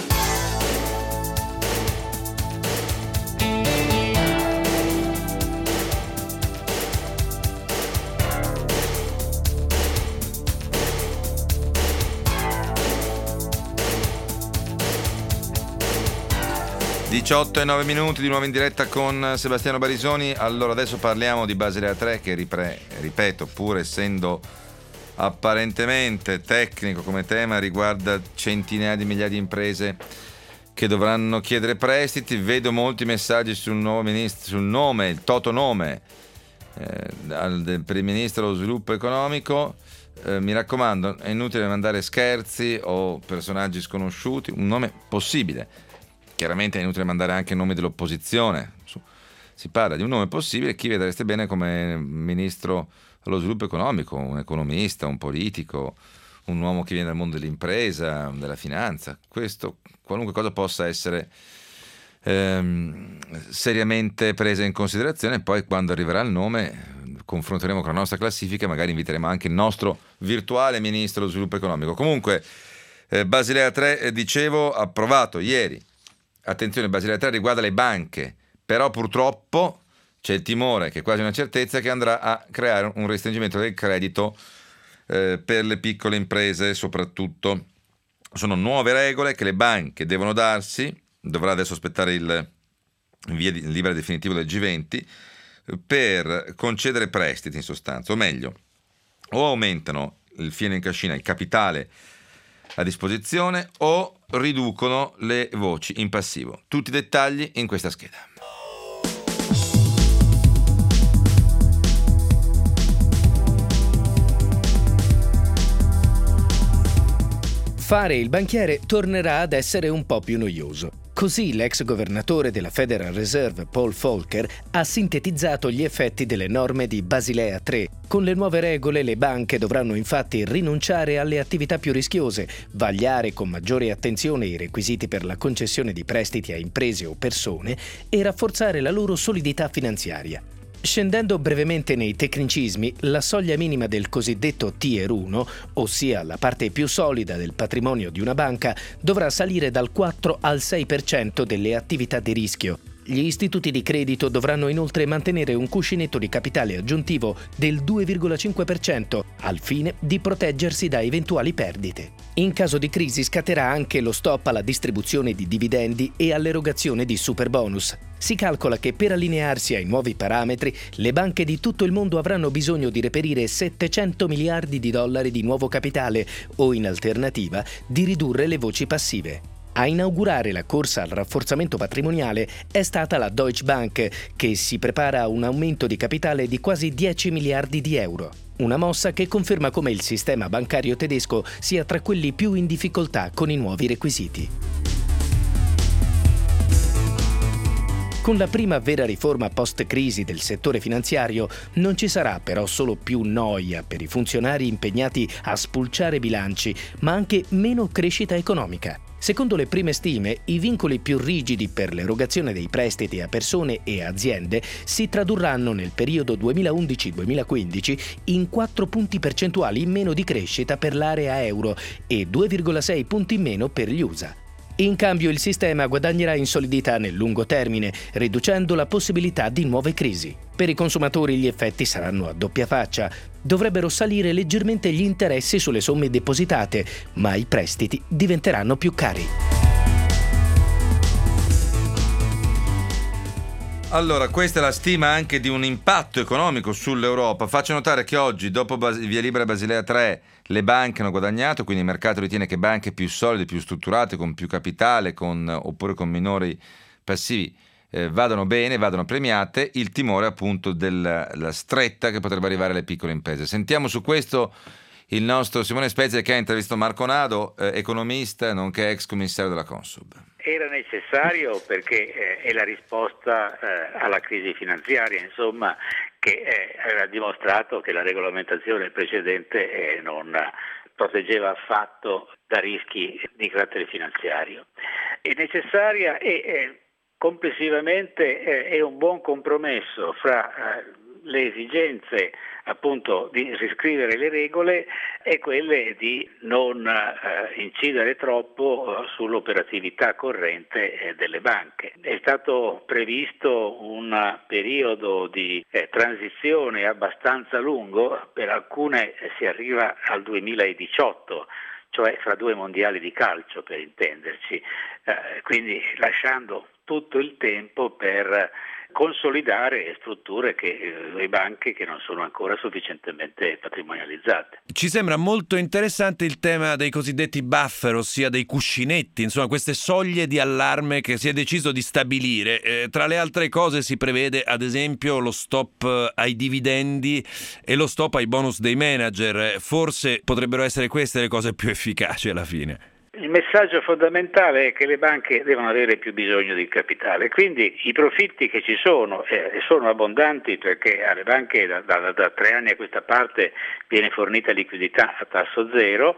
diciotto e nove minuti, di nuovo in diretta con Sebastiano Barisoni. Allora adesso parliamo di Basilea tre che, ripre- ripeto, pur essendo apparentemente tecnico come tema, riguarda centinaia di migliaia di imprese che dovranno chiedere prestiti. Vedo molti messaggi sul nuovo ministro, sul nome, il toto nome eh, del primo ministro dello sviluppo economico. Eh, mi raccomando, è inutile mandare scherzi o personaggi sconosciuti, un nome possibile. Chiaramente è inutile mandare anche nomi dell'opposizione. Si parla di un nome possibile. Chi vedreste bene come ministro dello sviluppo economico? Un economista, un politico, un uomo che viene dal mondo dell'impresa, della finanza. Questo, qualunque cosa possa essere ehm, seriamente presa in considerazione. Poi quando arriverà il nome confronteremo con la nostra classifica, magari inviteremo anche il nostro virtuale ministro dello sviluppo economico. Comunque eh, Basilea tre, eh, dicevo, approvato ieri. Attenzione, Basilea tre riguarda le banche, però purtroppo c'è il timore, che è quasi una certezza, che andrà a creare un restringimento del credito eh, per le piccole imprese soprattutto. Sono nuove regole che le banche devono darsi, dovrà adesso aspettare il via di, il libero definitivo del G venti, per concedere prestiti in sostanza, o meglio, o aumentano il fieno in cascina, il capitale a disposizione, o riducono le voci in passivo. Tutti i dettagli in questa scheda. Fare il banchiere tornerà ad essere un po' più noioso. Così l'ex governatore della Federal Reserve Paul Volcker ha sintetizzato gli effetti delle norme di Basilea tre. Con le nuove regole le banche dovranno infatti rinunciare alle attività più rischiose, vagliare con maggiore attenzione i requisiti per la concessione di prestiti a imprese o persone e rafforzare la loro solidità finanziaria. Scendendo brevemente nei tecnicismi, la soglia minima del cosiddetto Tier uno, ossia la parte più solida del patrimonio di una banca, dovrà salire dal quattro al sei per cento delle attività di rischio. Gli istituti di credito dovranno inoltre mantenere un cuscinetto di capitale aggiuntivo del due virgola cinque per cento al fine di proteggersi da eventuali perdite. In caso di crisi scatterà anche lo stop alla distribuzione di dividendi e all'erogazione di superbonus. Si calcola che per allinearsi ai nuovi parametri, le banche di tutto il mondo avranno bisogno di reperire settecento miliardi di dollari di nuovo capitale o, in alternativa, di ridurre le voci passive. A inaugurare la corsa al rafforzamento patrimoniale è stata la Deutsche Bank, che si prepara a un aumento di capitale di quasi dieci miliardi di euro. Una mossa che conferma come il sistema bancario tedesco sia tra quelli più in difficoltà con i nuovi requisiti. Con la prima vera riforma post-crisi del settore finanziario non ci sarà però solo più noia per i funzionari impegnati a spulciare bilanci, ma anche meno crescita economica. Secondo le prime stime, i vincoli più rigidi per l'erogazione dei prestiti a persone e aziende si tradurranno nel periodo duemilaundici duemilaquindici in quattro punti percentuali in meno di crescita per l'area euro e due virgola sei punti in meno per gli U S A. In cambio il sistema guadagnerà in solidità nel lungo termine, riducendo la possibilità di nuove crisi. Per i consumatori gli effetti saranno a doppia faccia. Dovrebbero salire leggermente gli interessi sulle somme depositate, ma i prestiti diventeranno più cari. Allora, questa è la stima anche di un impatto economico sull'Europa. Faccio notare che oggi, dopo Bas- Via Libera Basilea tre, le banche hanno guadagnato, quindi il mercato ritiene che banche più solide, più strutturate, con più capitale, con, oppure con minori passivi, eh, vadano bene, vadano premiate. Il timore appunto della la stretta che potrebbe arrivare alle piccole imprese. Sentiamo su questo il nostro Simone Spezia, che ha intervistato Marco Nado, eh, economista, nonché ex commissario della Consub. Era necessario perché eh, è la risposta eh, alla crisi finanziaria, insomma, che eh, aveva dimostrato che la regolamentazione precedente eh, non proteggeva affatto da rischi di carattere finanziario. È necessaria e eh, complessivamente eh, è un buon compromesso fra eh, le esigenze appunto di riscrivere le regole e quelle di non eh, incidere troppo eh, sull'operatività corrente eh, delle banche. È stato previsto un periodo di eh, transizione abbastanza lungo, per alcune eh, si arriva al duemiladiciotto, cioè fra due mondiali di calcio per intenderci, eh, quindi lasciando tutto il tempo per consolidare strutture che le banche che non sono ancora sufficientemente patrimonializzate. Ci sembra molto interessante il tema dei cosiddetti buffer, ossia dei cuscinetti, insomma queste soglie di allarme che si è deciso di stabilire. Eh, tra le altre cose si prevede ad esempio lo stop ai dividendi e lo stop ai bonus dei manager. Forse potrebbero essere queste le cose più efficaci alla fine. Il messaggio fondamentale è che le banche devono avere più bisogno di capitale, quindi i profitti che ci sono eh, sono abbondanti perché alle banche da, da, da tre anni a questa parte viene fornita liquidità a tasso zero,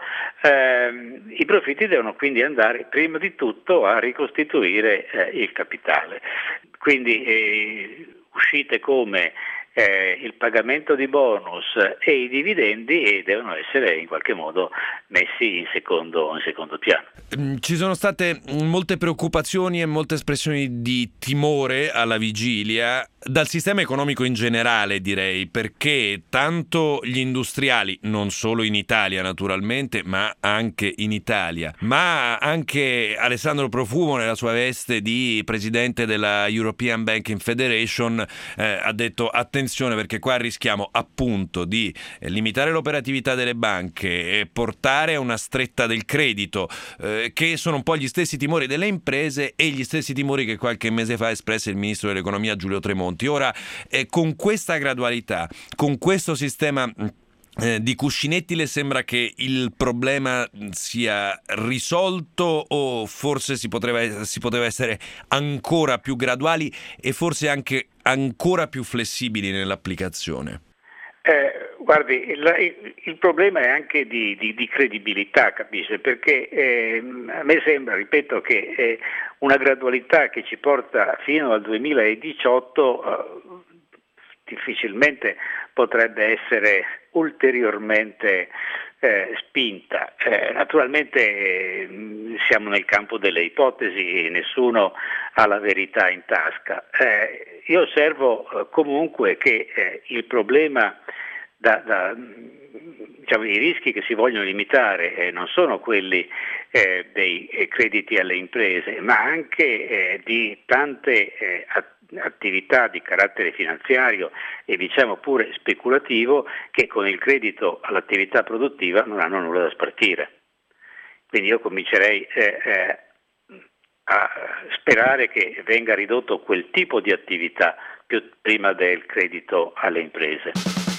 eh, i profitti devono quindi andare prima di tutto a ricostituire eh, il capitale, quindi eh, uscite come Eh, il pagamento di bonus e i dividendi e devono essere in qualche modo messi in secondo, in secondo piano. Ci sono state molte preoccupazioni e molte espressioni di timore alla vigilia dal sistema economico in generale, direi, perché tanto gli industriali, non solo in Italia naturalmente, ma anche in Italia, ma anche Alessandro Profumo nella sua veste di presidente della European Banking Federation eh, ha detto attenzione perché qua rischiamo appunto di limitare l'operatività delle banche e portare a una stretta del credito, eh, che sono un po' gli stessi timori delle imprese e gli stessi timori che qualche mese fa espresse il ministro dell'economia Giulio Tremonti. Ora, eh, con questa gradualità, con questo sistema eh, di cuscinetti, le sembra che il problema sia risolto o forse si potrebbe, si poteva essere ancora più graduali e forse anche ancora più flessibili nell'applicazione? Eh, guardi, il, il problema è anche di, di, di credibilità, capisce? Perché eh, a me sembra, ripeto, che eh, una gradualità che ci porta fino al duemiladiciotto eh, difficilmente potrebbe essere ulteriormente eh, spinta. Eh, naturalmente eh, siamo nel campo delle ipotesi, nessuno ha la verità in tasca. Eh, io osservo eh, comunque che eh, il problema da, da diciamo, i rischi che si vogliono limitare eh, non sono quelli eh, dei eh, crediti alle imprese, ma anche eh, di tante eh, attività di carattere finanziario e diciamo pure speculativo che con il credito all'attività produttiva non hanno nulla da spartire. Quindi io comincerei eh, eh, a sperare che venga ridotto quel tipo di attività più prima del credito alle imprese.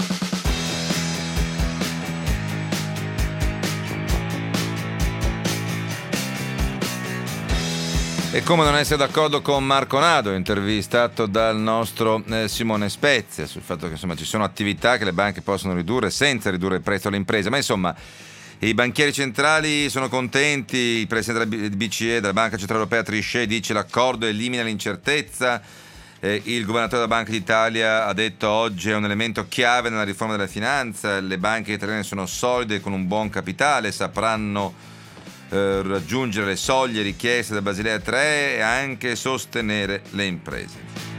E come non essere d'accordo con Marco Nado, intervistato dal nostro eh, Simone Spezia, sul fatto che insomma ci sono attività che le banche possono ridurre senza ridurre il prezzo alle imprese, ma insomma i banchieri centrali sono contenti, il presidente della B C E, della Banca Centrale Europea Trichet, dice l'accordo elimina l'incertezza, eh, il governatore della Banca d'Italia ha detto oggi è un elemento chiave nella riforma della finanza, le banche italiane sono solide con un buon capitale, sapranno raggiungere le soglie richieste da Basilea tre e anche sostenere le imprese.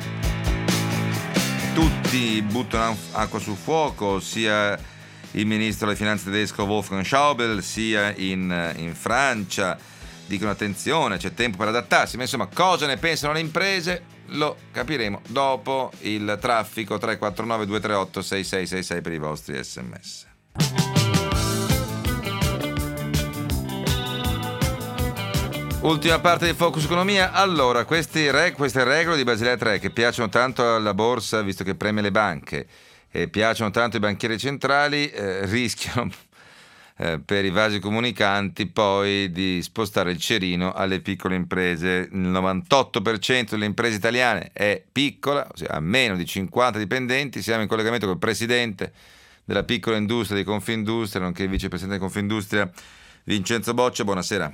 Tutti buttano acqua sul fuoco, sia il ministro delle finanze tedesco Wolfgang Schäuble, sia in, in Francia, dicono attenzione, c'è tempo per adattarsi, ma insomma cosa ne pensano le imprese lo capiremo dopo il traffico. Tre quattro nove due tre otto sei sei sei sei per i vostri sms. Ultima parte di Focus Economia. Allora, questi re, queste regole di Basilea tre che piacciono tanto alla borsa, visto che premia le banche, e piacciono tanto ai banchieri centrali, eh, rischiano eh, per i vasi comunicanti poi di spostare il cerino alle piccole imprese. Il novantotto per cento delle imprese italiane è piccola, ossia ha meno di cinquanta dipendenti. Siamo in collegamento col presidente della piccola industria di Confindustria, nonché il vicepresidente di Confindustria, Vincenzo Boccia. Buonasera.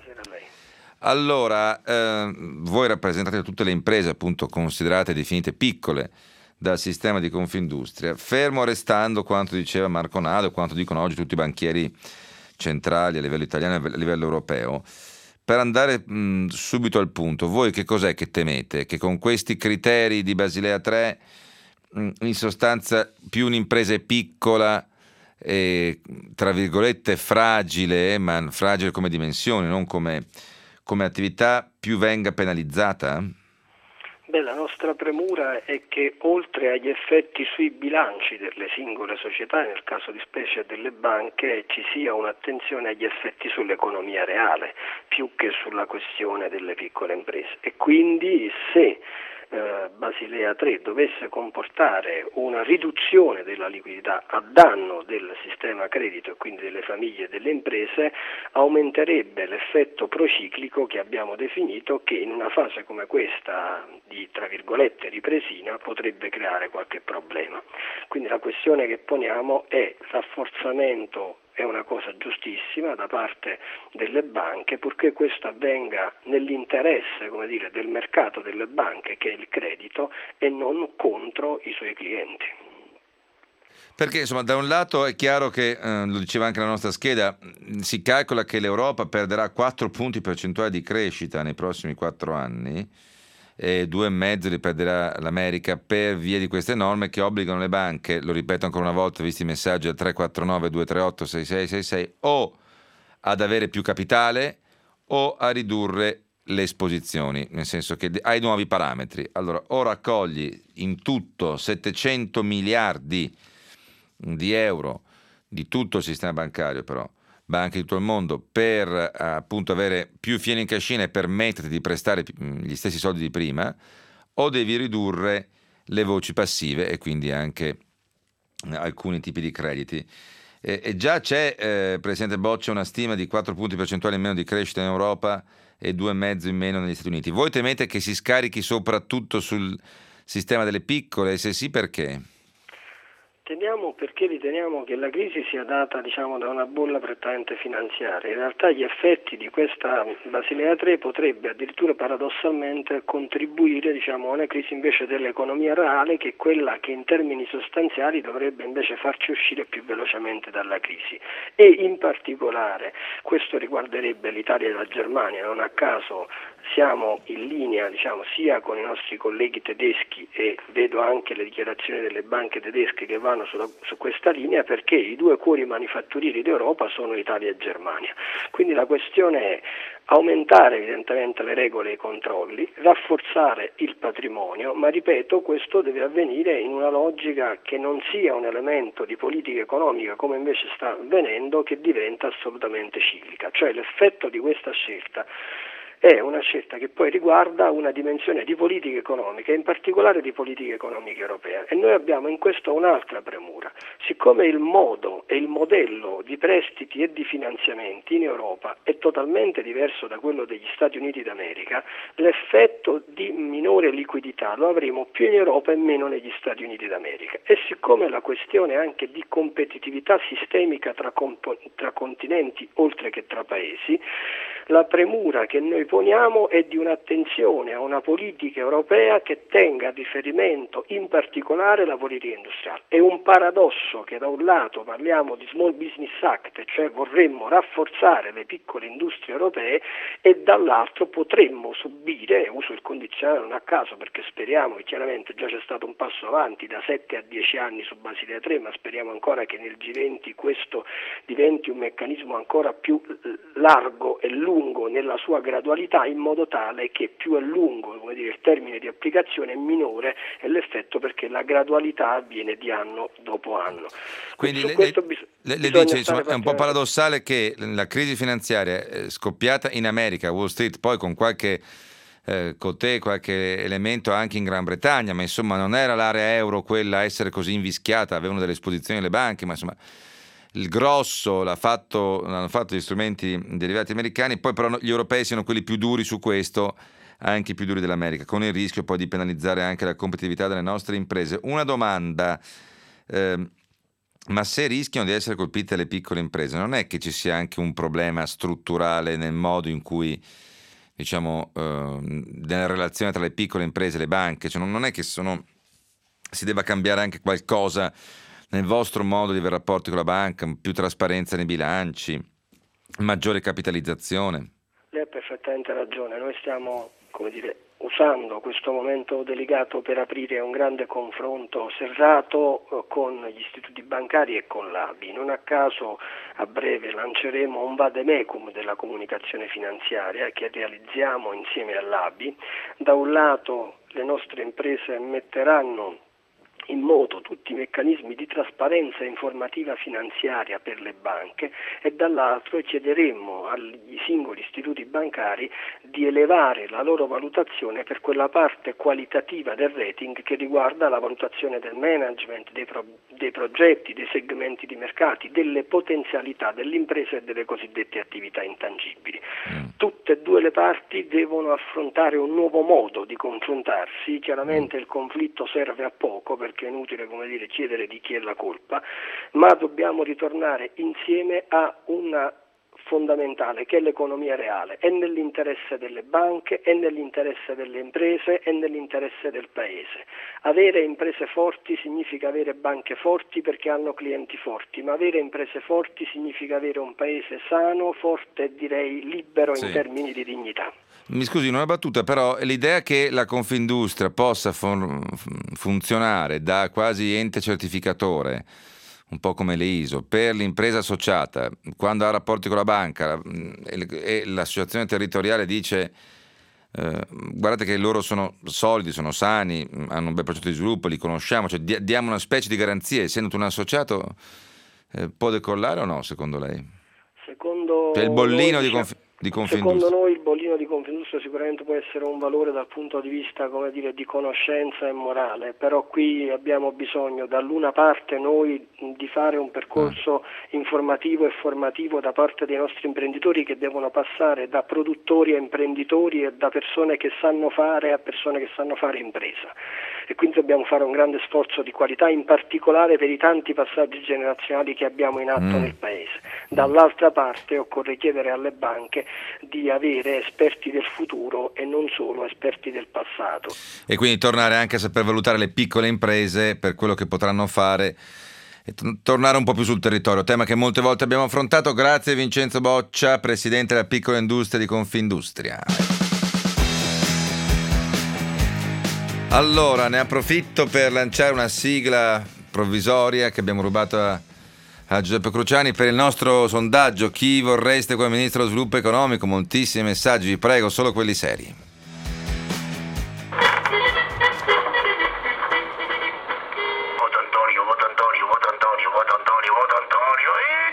Allora, eh, voi rappresentate tutte le imprese appunto considerate e definite piccole dal sistema di Confindustria, fermo restando quanto diceva Marco Nado e quanto dicono oggi tutti i banchieri centrali a livello italiano e a livello europeo. Per andare mh, subito al punto, voi che cos'è che temete? Che con questi criteri di Basilea tre mh, in sostanza più un'impresa è piccola e tra virgolette fragile, ma fragile come dimensione, non come come attività, più venga penalizzata? Beh, la nostra premura è che oltre agli effetti sui bilanci delle singole società, nel caso di specie delle banche, ci sia un'attenzione agli effetti sull'economia reale, più che sulla questione delle piccole imprese. E quindi se eh, Basilea tre dovesse comportare una riduzione della liquidità a danno del sistema credito e quindi delle famiglie e delle imprese, aumenterebbe l'effetto prociclico che abbiamo definito, che in una fase come questa di tra virgolette ripresina potrebbe creare qualche problema. Quindi la questione che poniamo è rafforzamento. È una cosa giustissima da parte delle banche, purché questo avvenga nell'interesse, come dire, del mercato delle banche, che è il credito, e non contro i suoi clienti. Perché insomma da un lato è chiaro che, eh, lo diceva anche la nostra scheda, si calcola che l'Europa perderà quattro punti percentuali di crescita nei prossimi quattro anni, e due e mezzo li perderà l'America per via di queste norme che obbligano le banche, lo ripeto ancora una volta visti i messaggi al tre quattro nove due tre otto sei sei sei sei, o ad avere più capitale o a ridurre le esposizioni, nel senso che hai nuovi parametri. Allora, o raccogli in tutto settecento miliardi di euro di tutto il sistema bancario, però banche di tutto il mondo, per eh, appunto avere più fieno in cascina e permetterti di prestare gli stessi soldi di prima, o devi ridurre le voci passive e quindi anche eh, alcuni tipi di crediti. E, e già c'è, eh, Presidente Boccia, una stima di quattro punti percentuali in meno di crescita in Europa e due e mezzo in meno negli Stati Uniti. Voi temete che si scarichi soprattutto sul sistema delle piccole? E se sì, perché? Temiamo perché riteniamo che la crisi sia data, diciamo, da una bolla prettamente finanziaria. In realtà gli effetti di questa Basilea tre potrebbe addirittura paradossalmente contribuire, diciamo, a una crisi invece dell'economia reale, che è quella che in termini sostanziali dovrebbe invece farci uscire più velocemente dalla crisi. E in particolare questo riguarderebbe l'Italia e la Germania. Non a caso siamo in linea, diciamo, sia con i nostri colleghi tedeschi, e vedo anche le dichiarazioni delle banche tedesche che vanno sulla, su questa linea, perché i due cuori manifatturieri d'Europa sono Italia e Germania. Quindi la questione è aumentare evidentemente le regole e i controlli, rafforzare il patrimonio, ma ripeto, questo deve avvenire in una logica che non sia un elemento di politica economica, come invece sta avvenendo, che diventa assolutamente ciclica. Cioè l'effetto di questa scelta è una scelta che poi riguarda una dimensione di politica economica, in particolare di politica economica europea, e noi abbiamo in questo un'altra premura. Siccome il modo e il modello di prestiti e di finanziamenti in Europa è totalmente diverso da quello degli Stati Uniti d'America, l'effetto di minore liquidità lo avremo più in Europa e meno negli Stati Uniti d'America. E siccome la questione anche di competitività sistemica tra, compo- tra continenti oltre che tra paesi, la premura che noi poniamo è di un'attenzione a una politica europea che tenga a riferimento in particolare la politica industriale. È un paradosso che da un lato parliamo di Small Business Act, cioè vorremmo rafforzare le piccole industrie europee, e dall'altro potremmo subire, uso il condizionale non a caso perché speriamo che chiaramente già c'è stato un passo avanti da sette a dieci anni su Basilea tre, ma speriamo ancora che nel G venti questo diventi un meccanismo ancora più largo e lungo nella sua gradualità, in modo tale che più è lungo, come dire, il termine di applicazione, minore è l'effetto, perché la gradualità avviene di anno dopo anno. Quindi Quindi le, su bis- le, le dice, insomma, è un po' paradossale che la crisi finanziaria è scoppiata in America, Wall Street, poi con qualche eh, cotè, qualche elemento anche in Gran Bretagna, ma insomma non era l'area euro quella a essere così invischiata, avevano delle esposizioni alle banche, ma insomma il grosso l'ha fatto, l'hanno fatto gli strumenti derivati americani, poi però gli europei siano quelli più duri su questo, anche più duri dell'America, con il rischio poi di penalizzare anche la competitività delle nostre imprese. Una domanda, eh, ma se rischiano di essere colpite le piccole imprese, non è che ci sia anche un problema strutturale nel modo in cui, diciamo, eh, nella relazione tra le piccole imprese e le banche? Cioè, non è che sono, si debba cambiare anche qualcosa nel vostro modo di avere rapporti con la banca, più trasparenza nei bilanci, maggiore capitalizzazione? Lei ha perfettamente ragione, noi stiamo, come dire, usando questo momento delicato per aprire un grande confronto serrato con gli istituti bancari e con l'A B I. Non a caso a breve lanceremo un vademecum della comunicazione finanziaria che realizziamo insieme all'A B I. Da un lato le nostre imprese metteranno in moto tutti i meccanismi di trasparenza informativa finanziaria per le banche, e dall'altro chiederemmo agli singoli istituti bancari di elevare la loro valutazione per quella parte qualitativa del rating che riguarda la valutazione del management, dei, pro- dei progetti, dei segmenti di mercati, delle potenzialità dell'impresa e delle cosiddette attività intangibili. Tutte e due le parti devono affrontare un nuovo modo di confrontarsi. Chiaramente il conflitto serve a poco, perché è inutile, come dire, chiedere di chi è la colpa, ma dobbiamo ritornare insieme a una fondamentale che è l'economia reale. È nell'interesse delle banche, è nell'interesse delle imprese, è nell'interesse del paese. Avere imprese forti significa avere banche forti perché hanno clienti forti, ma avere imprese forti significa avere un paese sano, forte e direi libero in Sì. termini di dignità. Mi scusi, una battuta, però l'idea che la Confindustria possa fun- funzionare da quasi ente certificatore, un po' come le I S O, per l'impresa associata, quando ha rapporti con la banca e l'associazione territoriale dice eh, guardate che loro sono solidi, sono sani, hanno un bel progetto di sviluppo, li conosciamo, cioè di- diamo una specie di garanzia, essendo un associato eh, può decollare o no, secondo lei? Secondo Cioè il bollino noi, di, diciamo, conf- di Confindustria. Secondo noi il bollino di Confindustria sicuramente può essere un valore dal punto di vista, come dire, di conoscenza e morale, però qui abbiamo bisogno dall'una parte noi di fare un percorso informativo e formativo da parte dei nostri imprenditori, che devono passare da produttori a imprenditori e da persone che sanno fare a persone che sanno fare impresa, e quindi dobbiamo fare un grande sforzo di qualità, in particolare per i tanti passaggi generazionali che abbiamo in atto Mm. nel paese. Dall'altra parte occorre chiedere alle banche di avere esperti del futuro e non solo esperti del passato. E quindi tornare anche a saper valutare le piccole imprese per quello che potranno fare e t- tornare un po' più sul territorio, tema che molte volte abbiamo affrontato. Grazie Vincenzo Boccia, presidente della piccola industria di Confindustria. Allora, ne approfitto per lanciare una sigla provvisoria che abbiamo rubato a, a Giuseppe Cruciani per il nostro sondaggio. Chi vorreste come ministro dello sviluppo economico? Moltissimi messaggi, vi prego, solo quelli seri. Voto Antonio, voto Antonio, voto Antonio, voto Antonio, voto Antonio,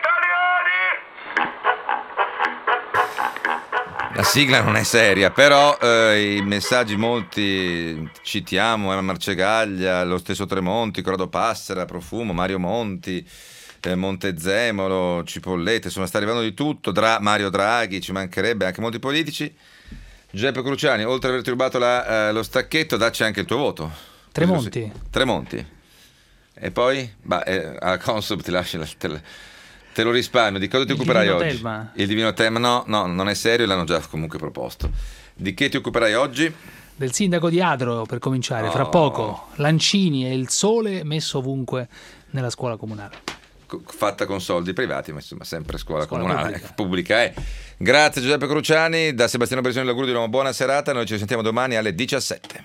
italiani! La sigla non è seria, però eh, i messaggi molti citiamo, Emma Marcegaglia, lo stesso Tremonti, Corrado Passera, Profumo, Mario Monti, eh, Montezemolo, Cipollette, insomma sta arrivando di tutto, Dra- Mario Draghi, ci mancherebbe, anche molti politici. Giuseppe Cruciani, oltre ad averti rubato la, eh, lo stacchetto, dacci anche il tuo voto. Tremonti. Tremonti. E poi? Bah, eh, a Consub ti lascio la... Te, te lo risparmio. Di cosa ti il occuperai Divino oggi? Telma. Il Divino Telma? No, no, non è serio, l'hanno già comunque proposto. Di che ti occuperai oggi? Del sindaco di Adro, per cominciare, Oh. fra poco. Lancini e il sole messo ovunque nella scuola comunale. Co- fatta con soldi privati, ma insomma sempre scuola, Scuola comunale, pubblica. pubblica è. Grazie Giuseppe Cruciani, da Sebastiano Bersoni l'augurio di una buona serata, noi ci sentiamo domani alle diciassette.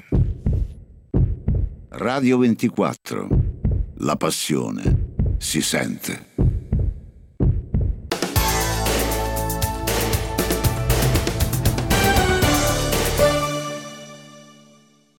Radio ventiquattro, la passione si sente.